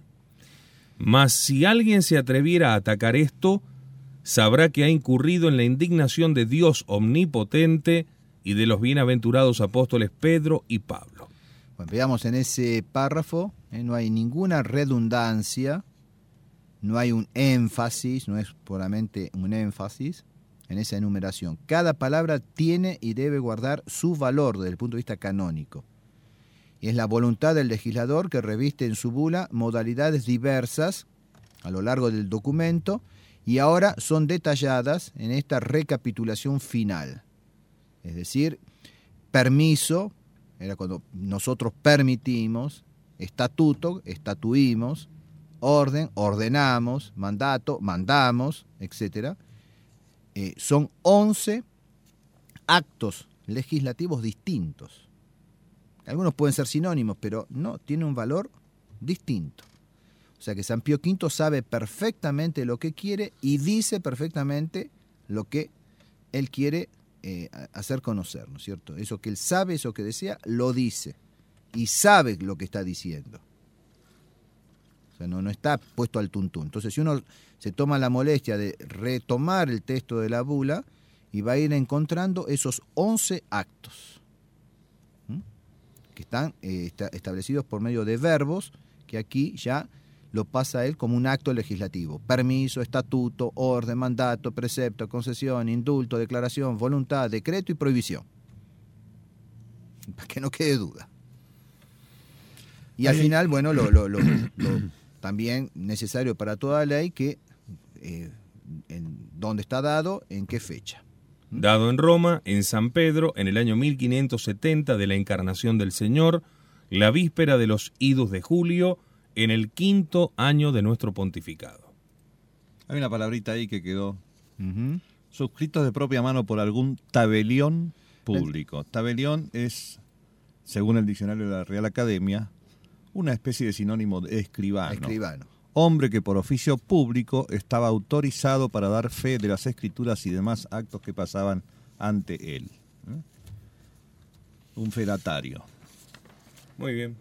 [SPEAKER 2] Mas si alguien se atreviera a atacar esto, sabrá que ha incurrido en la indignación de Dios omnipotente y de los bienaventurados apóstoles Pedro y Pablo.
[SPEAKER 3] Bueno, veamos en ese párrafo, eh, no hay ninguna redundancia, no hay un énfasis, no es puramente un énfasis en esa enumeración. Cada palabra tiene y debe guardar su valor desde el punto de vista canónico. Y es la voluntad del legislador que reviste en su bula modalidades diversas a lo largo del documento y ahora son detalladas en esta recapitulación final. Es decir, permiso, era cuando nosotros permitimos, estatuto, estatuimos, orden, ordenamos, mandato, mandamos, etcétera. Eh, son once actos legislativos distintos. Algunos pueden ser sinónimos, pero no, tiene un valor distinto. O sea que San Pío quinto sabe perfectamente lo que quiere y dice perfectamente lo que él quiere eh, hacer conocer, ¿no es cierto? Eso que él sabe, eso que desea, lo dice. Y sabe lo que está diciendo. O sea, no, no está puesto al tuntún. Entonces, si uno se toma la molestia de retomar el texto de la bula, y va a ir encontrando esos once actos que están eh, está, establecidos por medio de verbos, que aquí ya lo pasa a él como un acto legislativo. Permiso, estatuto, orden, mandato, precepto, concesión, indulto, declaración, voluntad, decreto y prohibición. Para que no quede duda. Y al final, bueno, lo, lo, lo, lo también necesario para toda ley que eh, en dónde está dado, en qué fecha.
[SPEAKER 2] Dado en Roma, en San Pedro, en el año mil quinientos setenta de la Encarnación del Señor, la víspera de los Idus de Julio, en el quinto año de nuestro pontificado.
[SPEAKER 4] Hay una palabrita ahí que quedó.
[SPEAKER 3] Uh-huh.
[SPEAKER 4] Suscritos de propia mano por algún tabelión público. Tabelión es, según el diccionario de la Real Academia, una especie de sinónimo de escribano.
[SPEAKER 3] Escribano.
[SPEAKER 4] Hombre que por oficio público estaba autorizado para dar fe de las escrituras y demás actos que pasaban ante él. ¿Eh? Un fedatario.
[SPEAKER 2] Muy bien.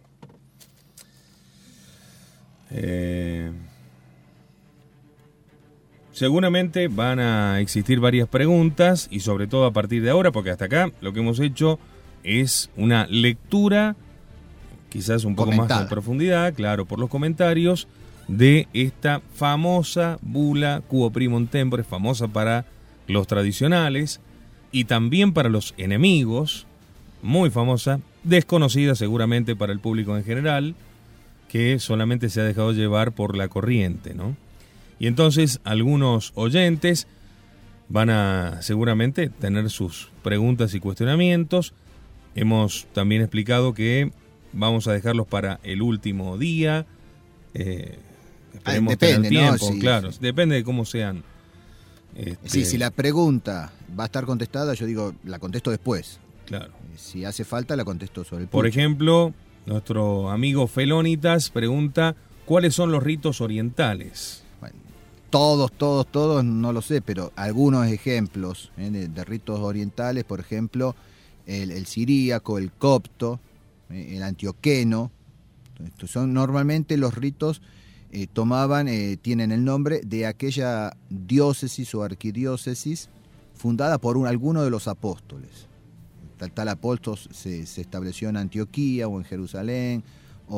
[SPEAKER 2] Eh, seguramente van a existir varias preguntas y sobre todo a partir de ahora, porque hasta acá lo que hemos hecho es una lectura, quizás un poco
[SPEAKER 3] Comentada.
[SPEAKER 2] más en profundidad, claro, por los comentarios, de esta famosa bula Quo Primum Tempore, famosa para los tradicionales y también para los enemigos, muy famosa, desconocida seguramente para el público en general, que solamente se ha dejado llevar por la corriente, ¿no? Y entonces algunos oyentes van a seguramente tener sus preguntas y cuestionamientos. Hemos también explicado que vamos a dejarlos para el último día. Eh, esperemos
[SPEAKER 3] ah, depende,
[SPEAKER 2] tener tiempo,
[SPEAKER 3] ¿no? Sí,
[SPEAKER 2] claro.
[SPEAKER 3] sí.
[SPEAKER 2] Depende de cómo sean. Este,
[SPEAKER 3] Sí, si la pregunta va a estar contestada, yo digo, la contesto después.
[SPEAKER 2] Claro.
[SPEAKER 3] Si hace falta, la contesto sobre el
[SPEAKER 2] Por
[SPEAKER 3] punto.
[SPEAKER 2] ejemplo, nuestro amigo Felonitas pregunta, ¿cuáles son los ritos orientales?
[SPEAKER 3] Bueno, todos, todos, todos, no lo sé, pero algunos ejemplos ¿eh? de, de ritos orientales, por ejemplo, el, el siríaco, el copto, eh, el antioqueno. Estos son normalmente los ritos eh, tomaban, eh, tienen el nombre de aquella diócesis o arquidiócesis fundada por un, alguno de los apóstoles. Tal, tal apóstol se, se estableció en Antioquía o en Jerusalén o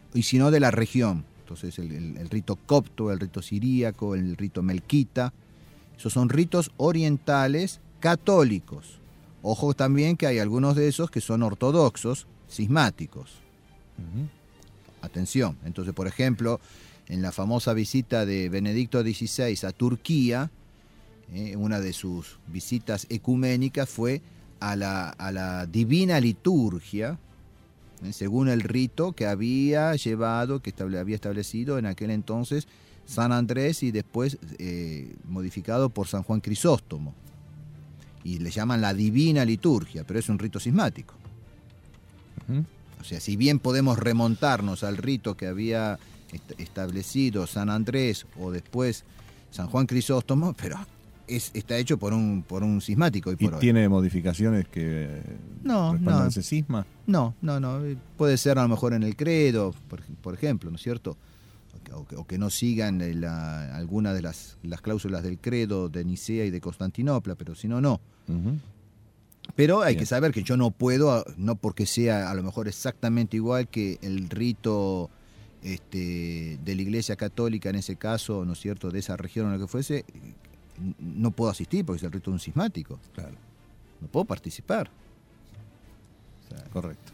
[SPEAKER 3] y si no de la región. Entonces el, el, el rito copto, el rito siríaco, el rito melquita, esos son ritos orientales católicos. Ojo también que hay algunos de esos que son ortodoxos, cismáticos. Uh-huh. Atención. Entonces, por ejemplo, en la famosa visita de Benedicto dieciséis a Turquía, eh, una de sus visitas ecuménicas fue a la, a la divina liturgia, eh, según el rito que había llevado, que estable, había establecido en aquel entonces San Andrés y después eh, modificado por San Juan Crisóstomo. Y le llaman la divina liturgia, pero es un rito cismático. Uh-huh. O sea, si bien podemos remontarnos al rito que había est- establecido San Andrés o después San Juan Crisóstomo, pero es, está hecho por un por un cismático. ¿Y, por
[SPEAKER 4] ¿Y
[SPEAKER 3] hoy.
[SPEAKER 4] tiene modificaciones que
[SPEAKER 3] no,
[SPEAKER 4] respondan
[SPEAKER 3] no.
[SPEAKER 4] a ese cisma?
[SPEAKER 3] No, no, no. Puede ser a lo mejor en el credo, por, por ejemplo, ¿no es cierto? O que, o que no sigan la, alguna de las, las cláusulas del credo de Nicea y de Constantinopla, pero si no, no. Uh-huh. Pero hay Bien. que saber que yo no puedo, no porque sea a lo mejor exactamente igual que el rito este, de la Iglesia Católica, en ese caso, ¿no es cierto?, de esa región o lo que fuese, no puedo asistir porque es el rito de un cismático.
[SPEAKER 4] Claro.
[SPEAKER 3] No puedo participar.
[SPEAKER 4] O sea, correcto.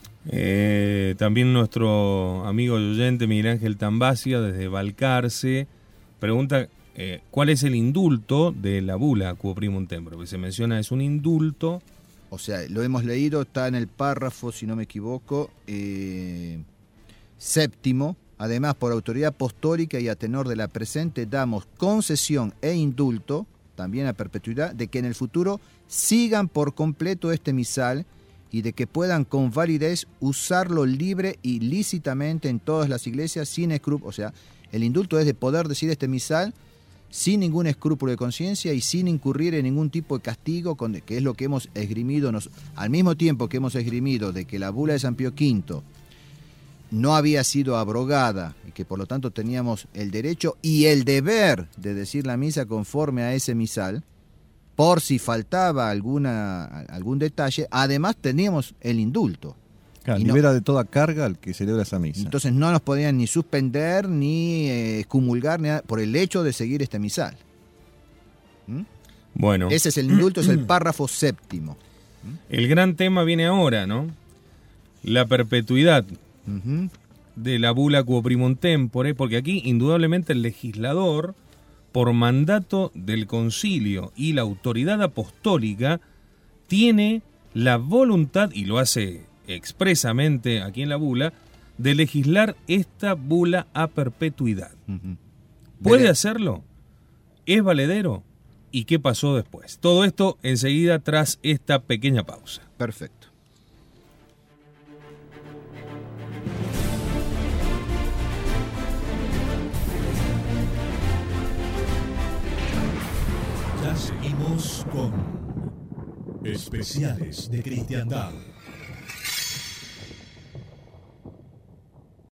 [SPEAKER 2] Eh, también nuestro amigo y oyente Miguel Ángel Tambasia desde Balcarce pregunta eh, ¿cuál es el indulto de la bula Quo Primum Tempore? Porque se menciona es un indulto.
[SPEAKER 3] O sea, lo hemos leído, está en el párrafo, si no me equivoco, eh, séptimo. Además, por autoridad apostólica y a tenor de la presente, damos concesión e indulto, también a perpetuidad, de que en el futuro sigan por completo este misal y de que puedan con validez usarlo libre y lícitamente en todas las iglesias sin escrúpulo. O sea, el indulto es de poder decir este misal sin ningún escrúpulo de conciencia y sin incurrir en ningún tipo de castigo, con, que es lo que hemos esgrimido, nos, al mismo tiempo que hemos esgrimido de que la bula de San Pío quinto no había sido abrogada y que por lo tanto teníamos el derecho y el deber de decir la misa conforme a ese misal, por si faltaba alguna, algún detalle, además teníamos el indulto.
[SPEAKER 4] Claro,
[SPEAKER 3] y
[SPEAKER 4] libera
[SPEAKER 3] no,
[SPEAKER 4] de toda carga al que celebra esa misa.
[SPEAKER 3] Entonces no nos podían ni suspender, ni eh, excomulgar, ni nada, por el hecho de seguir este misal. ¿Mm?
[SPEAKER 2] Bueno.
[SPEAKER 3] Ese es el indulto, es el párrafo séptimo.
[SPEAKER 2] ¿Mm? El gran tema viene ahora, ¿no? La perpetuidad uh-huh. de la bula Quo Primum Tempore, porque aquí indudablemente el legislador, por mandato del concilio y la autoridad apostólica, tiene la voluntad, y lo hace expresamente aquí en la bula, de legislar esta bula a perpetuidad. Uh-huh. ¿Puede Vale. hacerlo? ¿Es valedero? ¿Y qué pasó después? Todo esto enseguida tras esta pequeña pausa.
[SPEAKER 3] Perfecto.
[SPEAKER 1] Ya seguimos con Especiales de Cristiandad.